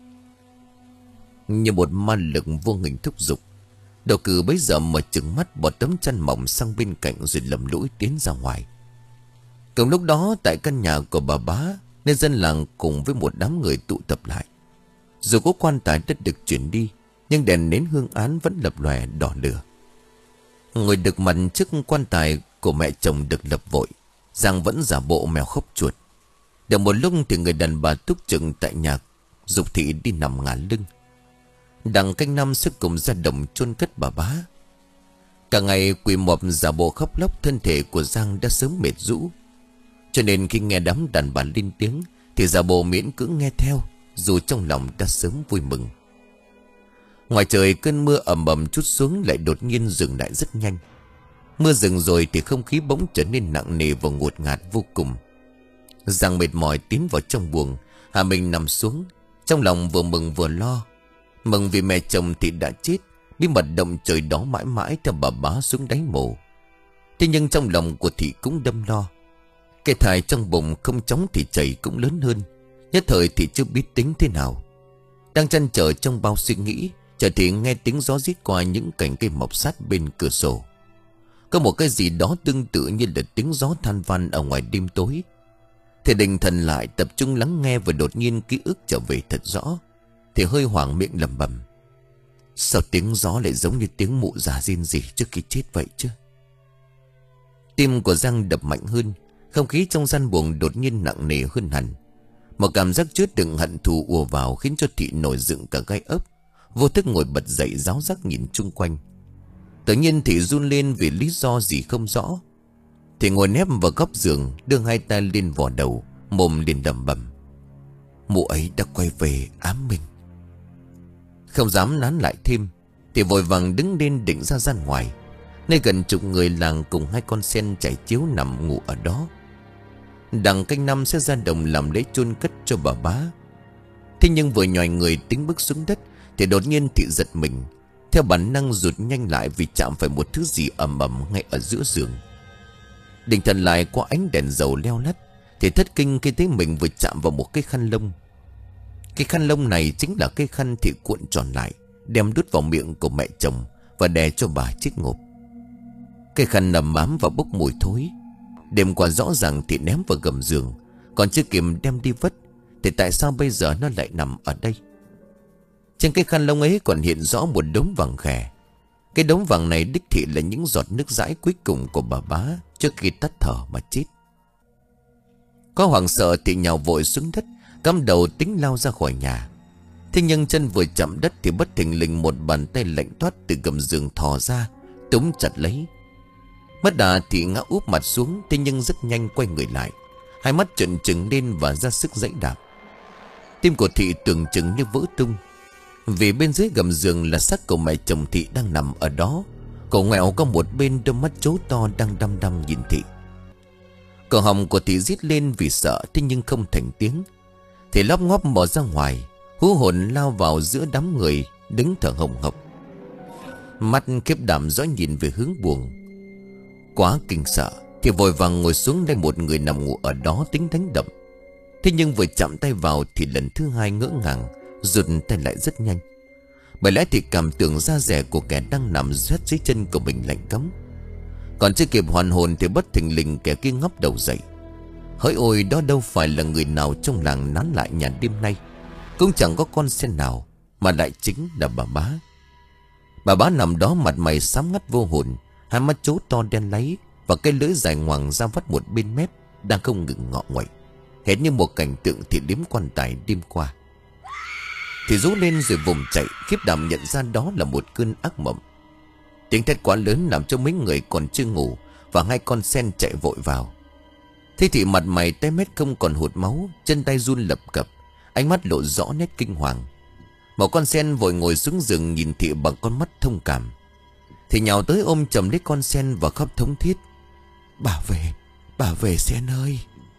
Như một ma lực vô hình thúc giục, đồ cử bấy giờ mở trừng mắt, bỏ tấm chăn mỏng sang bên cạnh rồi lầm lũi tiến ra ngoài. Cùng lúc đó tại căn nhà của bà bá, nên dân làng cùng với một đám người tụ tập lại. Dù có quan tài đất được chuyển đi, nhưng đèn nến hương án vẫn lập lòe đỏ lửa. Người được mặt trước quan tài của mẹ chồng được lập vội, Giang vẫn giả bộ mèo khóc chuột. Được một lúc thì người đàn bà túc trực tại nhà dục thị đi nằm ngả lưng. Đằng canh năm sẽ cùng ra đồng chôn cất bà bá. Cả ngày quỳ mọp giả bộ khóc lóc, thân thể của Giang đã sớm mệt rũ. Cho nên khi nghe đám đàn bà lên tiếng thì giả bộ miễn cưỡng nghe theo, dù trong lòng đã sớm vui mừng. Ngoài trời cơn mưa ầm ầm trút xuống lại đột nhiên dừng lại rất nhanh. Mưa dừng rồi thì không khí bỗng trở nên nặng nề và ngột ngạt vô cùng. Giang mệt mỏi tiến vào trong buồng, hạ mình nằm xuống, trong lòng vừa mừng vừa lo. Mừng vì mẹ chồng thì đã chết, bí mật động trời đó mãi mãi theo bà bá xuống đáy mồ. Thế nhưng trong lòng của thị cũng đâm lo. Cái thai trong bụng không chóng thì chảy cũng lớn hơn, nhất thời thì chưa biết tính thế nào. Đang chăn trở trong bao suy nghĩ, chợt thì nghe tiếng gió rít qua những cành cây mọc sát bên cửa sổ. Có một cái gì đó tương tự như là tiếng gió than van ở ngoài đêm tối. Thì định thần lại tập trung lắng nghe, và đột nhiên ký ức trở về thật rõ. Thì hơi hoảng miệng lẩm bẩm: sao tiếng gió lại giống như tiếng mụ già rên rỉ trước khi chết vậy chứ? Tim của Giang đập mạnh hơn, không khí trong gian buồng đột nhiên nặng nề hơn hẳn. Một cảm giác chứa đựng hận thù ùa vào khiến cho thị nổi dựng cả gai ốc, vô thức ngồi bật dậy ráo rác nhìn chung quanh. Tự nhiên thị run lên vì lý do gì không rõ. Thị ngồi nép vào góc giường, đưa hai tay lên vò đầu, mồm liền đầm bầm: mụ ấy đã quay về ám mình. Không dám nán lại thêm, thì vội vàng đứng lên định ra ra ngoài, nơi gần chục người làng cùng hai con sen trải chiếu nằm ngủ ở đó. Đằng canh năm sẽ ra đồng làm lễ chôn cất cho bà bá. Thế nhưng vừa nhòi người tính bước xuống đất thì đột nhiên thị giật mình, theo bản năng rụt nhanh lại vì chạm phải một thứ gì ầm ầm ngay ở giữa giường. Định thần lại qua ánh đèn dầu leo lắt thì thất kinh khi thấy mình vừa chạm vào một cái khăn lông. Cái khăn lông này chính là cái khăn thị cuộn tròn lại, đem đút vào miệng của mẹ chồng và đè cho bà chết ngộp. Cái khăn nằm bám và bốc mùi thối. Đêm qua rõ ràng thì ném vào gầm giường, còn chưa kịp đem đi vứt, thì tại sao bây giờ nó lại nằm ở đây? Trên cái khăn lông ấy còn hiện rõ một đống vàng khè. Cái đống vàng này đích thị là những giọt nước dãi cuối cùng của bà bá trước khi tắt thở mà chết. Có hoảng sợ thì nhào vội xuống đất, cắm đầu tính lao ra khỏi nhà. Thế nhưng chân vừa chạm đất thì bất thình lình một bàn tay lạnh toát từ gầm giường thò ra, túm chặt lấy. Mất đà thì ngã úp mặt xuống, thế nhưng rất nhanh quay người lại, hai mắt trợn trừng lên và ra sức giãy đạp. Tim của Thị tưởng chừng như vỡ tung, vì bên dưới gầm giường là xác của mẹ chồng Thị đang nằm ở đó. Cổ ngoẹo có một bên đôi mắt trố to đang đăm đăm nhìn Thị. Cổ họng của Thị rít lên vì sợ, thế nhưng không thành tiếng. Thị lóp ngóp bỏ ra ngoài, hú hồn lao vào giữa đám người đứng thở hồng hộc, mắt khiếp đảm dõi nhìn về hướng buồng. Quá kinh sợ thì vội vàng ngồi xuống đây một người nằm ngủ ở đó tính đánh đập. Thế nhưng vừa chạm tay vào thì lần thứ hai ngỡ ngàng, rụt tay lại rất nhanh. Bởi lẽ thì cảm tưởng da rẻ của kẻ đang nằm sát dưới chân của mình lạnh cấm. Còn chưa kịp hoàn hồn thì bất thình lình kẻ kia ngóc đầu dậy. Hỡi ôi, đó đâu phải là người nào trong làng nán lại nhà đêm nay, cũng chẳng có con sen nào, mà lại chính là bà bá. Bà bá nằm đó mặt mày xám ngắt vô hồn, hai mắt trố to đen láy và cái lưỡi dài ngoằng ra vắt một bên mép đang không ngừng ngọ nguậy, hệt như một cảnh tượng thị điếm quan tài đêm qua. Thì rú lên rồi vùng chạy, khiếp đảm nhận ra đó là một cơn ác mộng. Tiếng thét quá lớn làm cho mấy người còn chưa ngủ và hai con sen chạy vội vào. Thế thì mặt mày tái mét không còn hột máu, chân tay run lập cập, ánh mắt lộ rõ nét kinh hoàng. Một con sen vội ngồi xuống giường nhìn Thị bằng con mắt thông cảm. Thì nhào tới ôm chầm lấy con sen và khóc thống thiết: "Bà về, bà về Sen ơi!"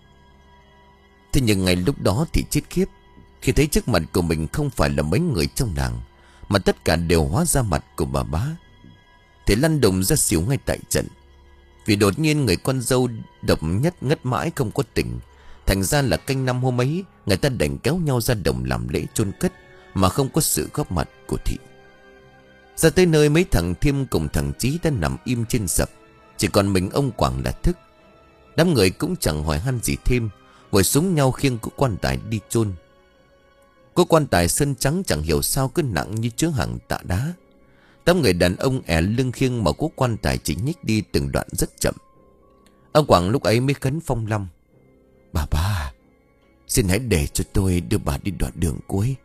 Thế nhưng ngay lúc đó thì chết khiếp, khi thấy trước mặt của mình không phải là mấy người trong làng, mà tất cả đều hóa ra mặt của bà bá. Thì lăn đùng ra xỉu ngay tại trận. Vì đột nhiên người con dâu độc nhất ngất mãi không có tỉnh. Thành ra là canh năm hôm ấy, người ta đành kéo nhau ra đồng làm lễ chôn cất, mà không có sự góp mặt của Thị. Ra tới nơi, mấy thằng Thiêm cùng thằng Chí đã nằm im trên sập, chỉ còn mình ông Quảng là thức. Đám người cũng chẳng hỏi han gì thêm, vội súng nhau khiêng cỗ quan tài đi chôn. Cỗ quan tài sơn trắng chẳng hiểu sao cứ nặng như chứa hàng tạ đá. Đám người đàn ông ẻ lưng khiêng mà cỗ quan tài chỉ nhích đi từng đoạn rất chậm. Ông Quảng lúc ấy mới khấn phong long: "Bà ba, xin hãy để cho tôi đưa bà đi đoạn đường cuối."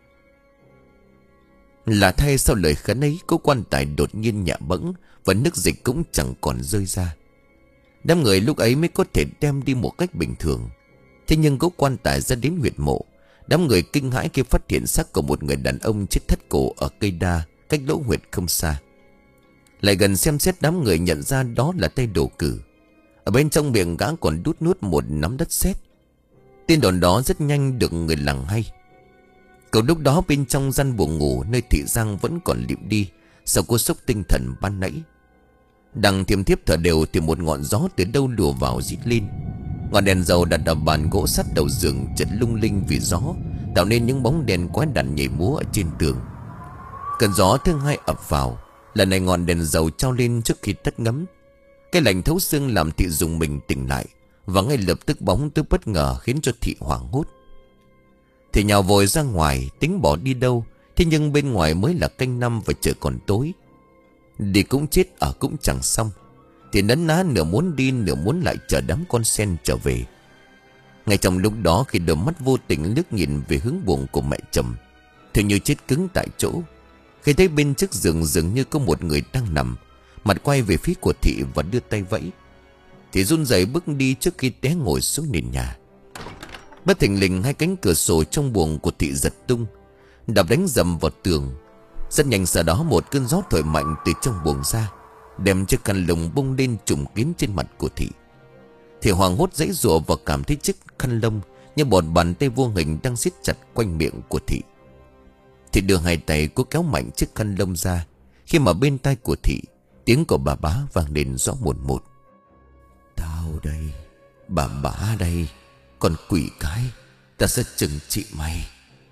Là thay sau lời khấn ấy, cỗ quan tài đột nhiên nhả bẫng và nước dịch cũng chẳng còn rơi ra. Đám người lúc ấy mới có thể đem đi một cách bình thường. Thế nhưng cỗ quan tài ra đến huyệt mộ, đám người kinh hãi khi phát hiện xác của một người đàn ông chết thắt cổ ở cây đa cách lỗ huyệt không xa. Lại gần xem xét, đám người nhận ra đó là tay Đồ Cử. Ở bên trong miệng gã còn đút nuốt một nắm đất sét. Tin đồn đó rất nhanh được người làng hay. Cậu lúc đó bên trong gian buồng ngủ, nơi Thị Giang vẫn còn lịm đi sau cú sốc tinh thần ban nãy. Đang thiêm thiếp thở đều thì một ngọn gió từ đâu lùa vào rít lên. Ngọn đèn dầu đặt ở bàn gỗ sắt đầu giường chợt lung linh vì gió, tạo nên những bóng đèn quái đản nhảy múa ở trên tường. Cơn gió thứ hai ập vào, lần này ngọn đèn dầu trao lên trước khi tắt ngấm. Cái lạnh thấu xương làm Thị dùng mình tỉnh lại, và ngay lập tức bóng tối bất ngờ khiến cho Thị hoảng hốt. Thì nhào vội ra ngoài tính bỏ đi đâu, thế nhưng bên ngoài mới là canh năm và trời còn tối. Đi cũng chết, ở cũng chẳng xong. Thì nấn ná nửa muốn đi nửa muốn lại chờ đám con sen trở về. Ngay trong lúc đó, khi đôi mắt vô tình liếc nhìn về hướng buồng của mẹ chồng, thì như chết cứng tại chỗ. Khi thấy bên trước giường dường như có một người đang nằm, mặt quay về phía của Thị và đưa tay vẫy, thì run rẩy bước đi trước khi té ngồi xuống nền nhà. Bất thình lình hai cánh cửa sổ trong buồng của Thị giật tung, đập đánh dầm vào tường. Rất nhanh sau đó một cơn gió thổi mạnh từ trong buồng ra, đem chiếc khăn lông bung lên trùm kín trên mặt của Thị. Thị hoảng hốt giãy giụa và cảm thấy chiếc khăn lông như một bàn tay vô hình đang siết chặt quanh miệng của Thị. Thị đưa hai tay cố kéo mạnh chiếc khăn lông ra, khi mà bên tai của Thị, tiếng của bà bá vang lên rõ một một: "Tao đây, bà bá đây, còn quỷ cái, ta sẽ trừng trị mày."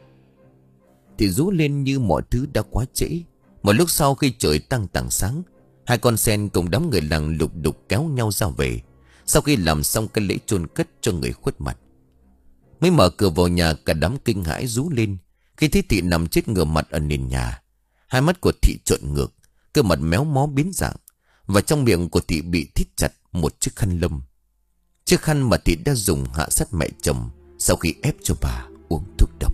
Thì rú lên như mọi thứ đã quá trễ. Một lúc sau, khi trời tăng tảng sáng, hai con sen cùng đám người làng lục đục kéo nhau ra về. sau khi làm xong cái lễ chôn cất cho người khuất mặt. Mới mở cửa vào nhà, cả đám kinh hãi rú lên khi thấy Thị nằm chết ngửa mặt ở nền nhà. Hai mắt của Thị trợn ngược, cơ mặt méo mó biến dạng, và trong miệng của Thị bị thít chặt một chiếc khăn lông. Chiếc khăn mà Thị đã dùng hạ sát mẹ chồng sau khi ép cho bà uống thuốc độc.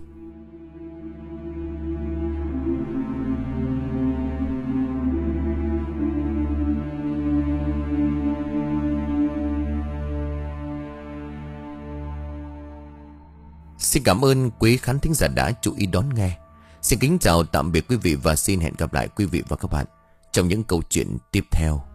Xin cảm ơn quý khán thính giả đã chú ý đón nghe. Xin kính chào tạm biệt quý vị và xin hẹn gặp lại quý vị và các bạn trong những câu chuyện tiếp theo.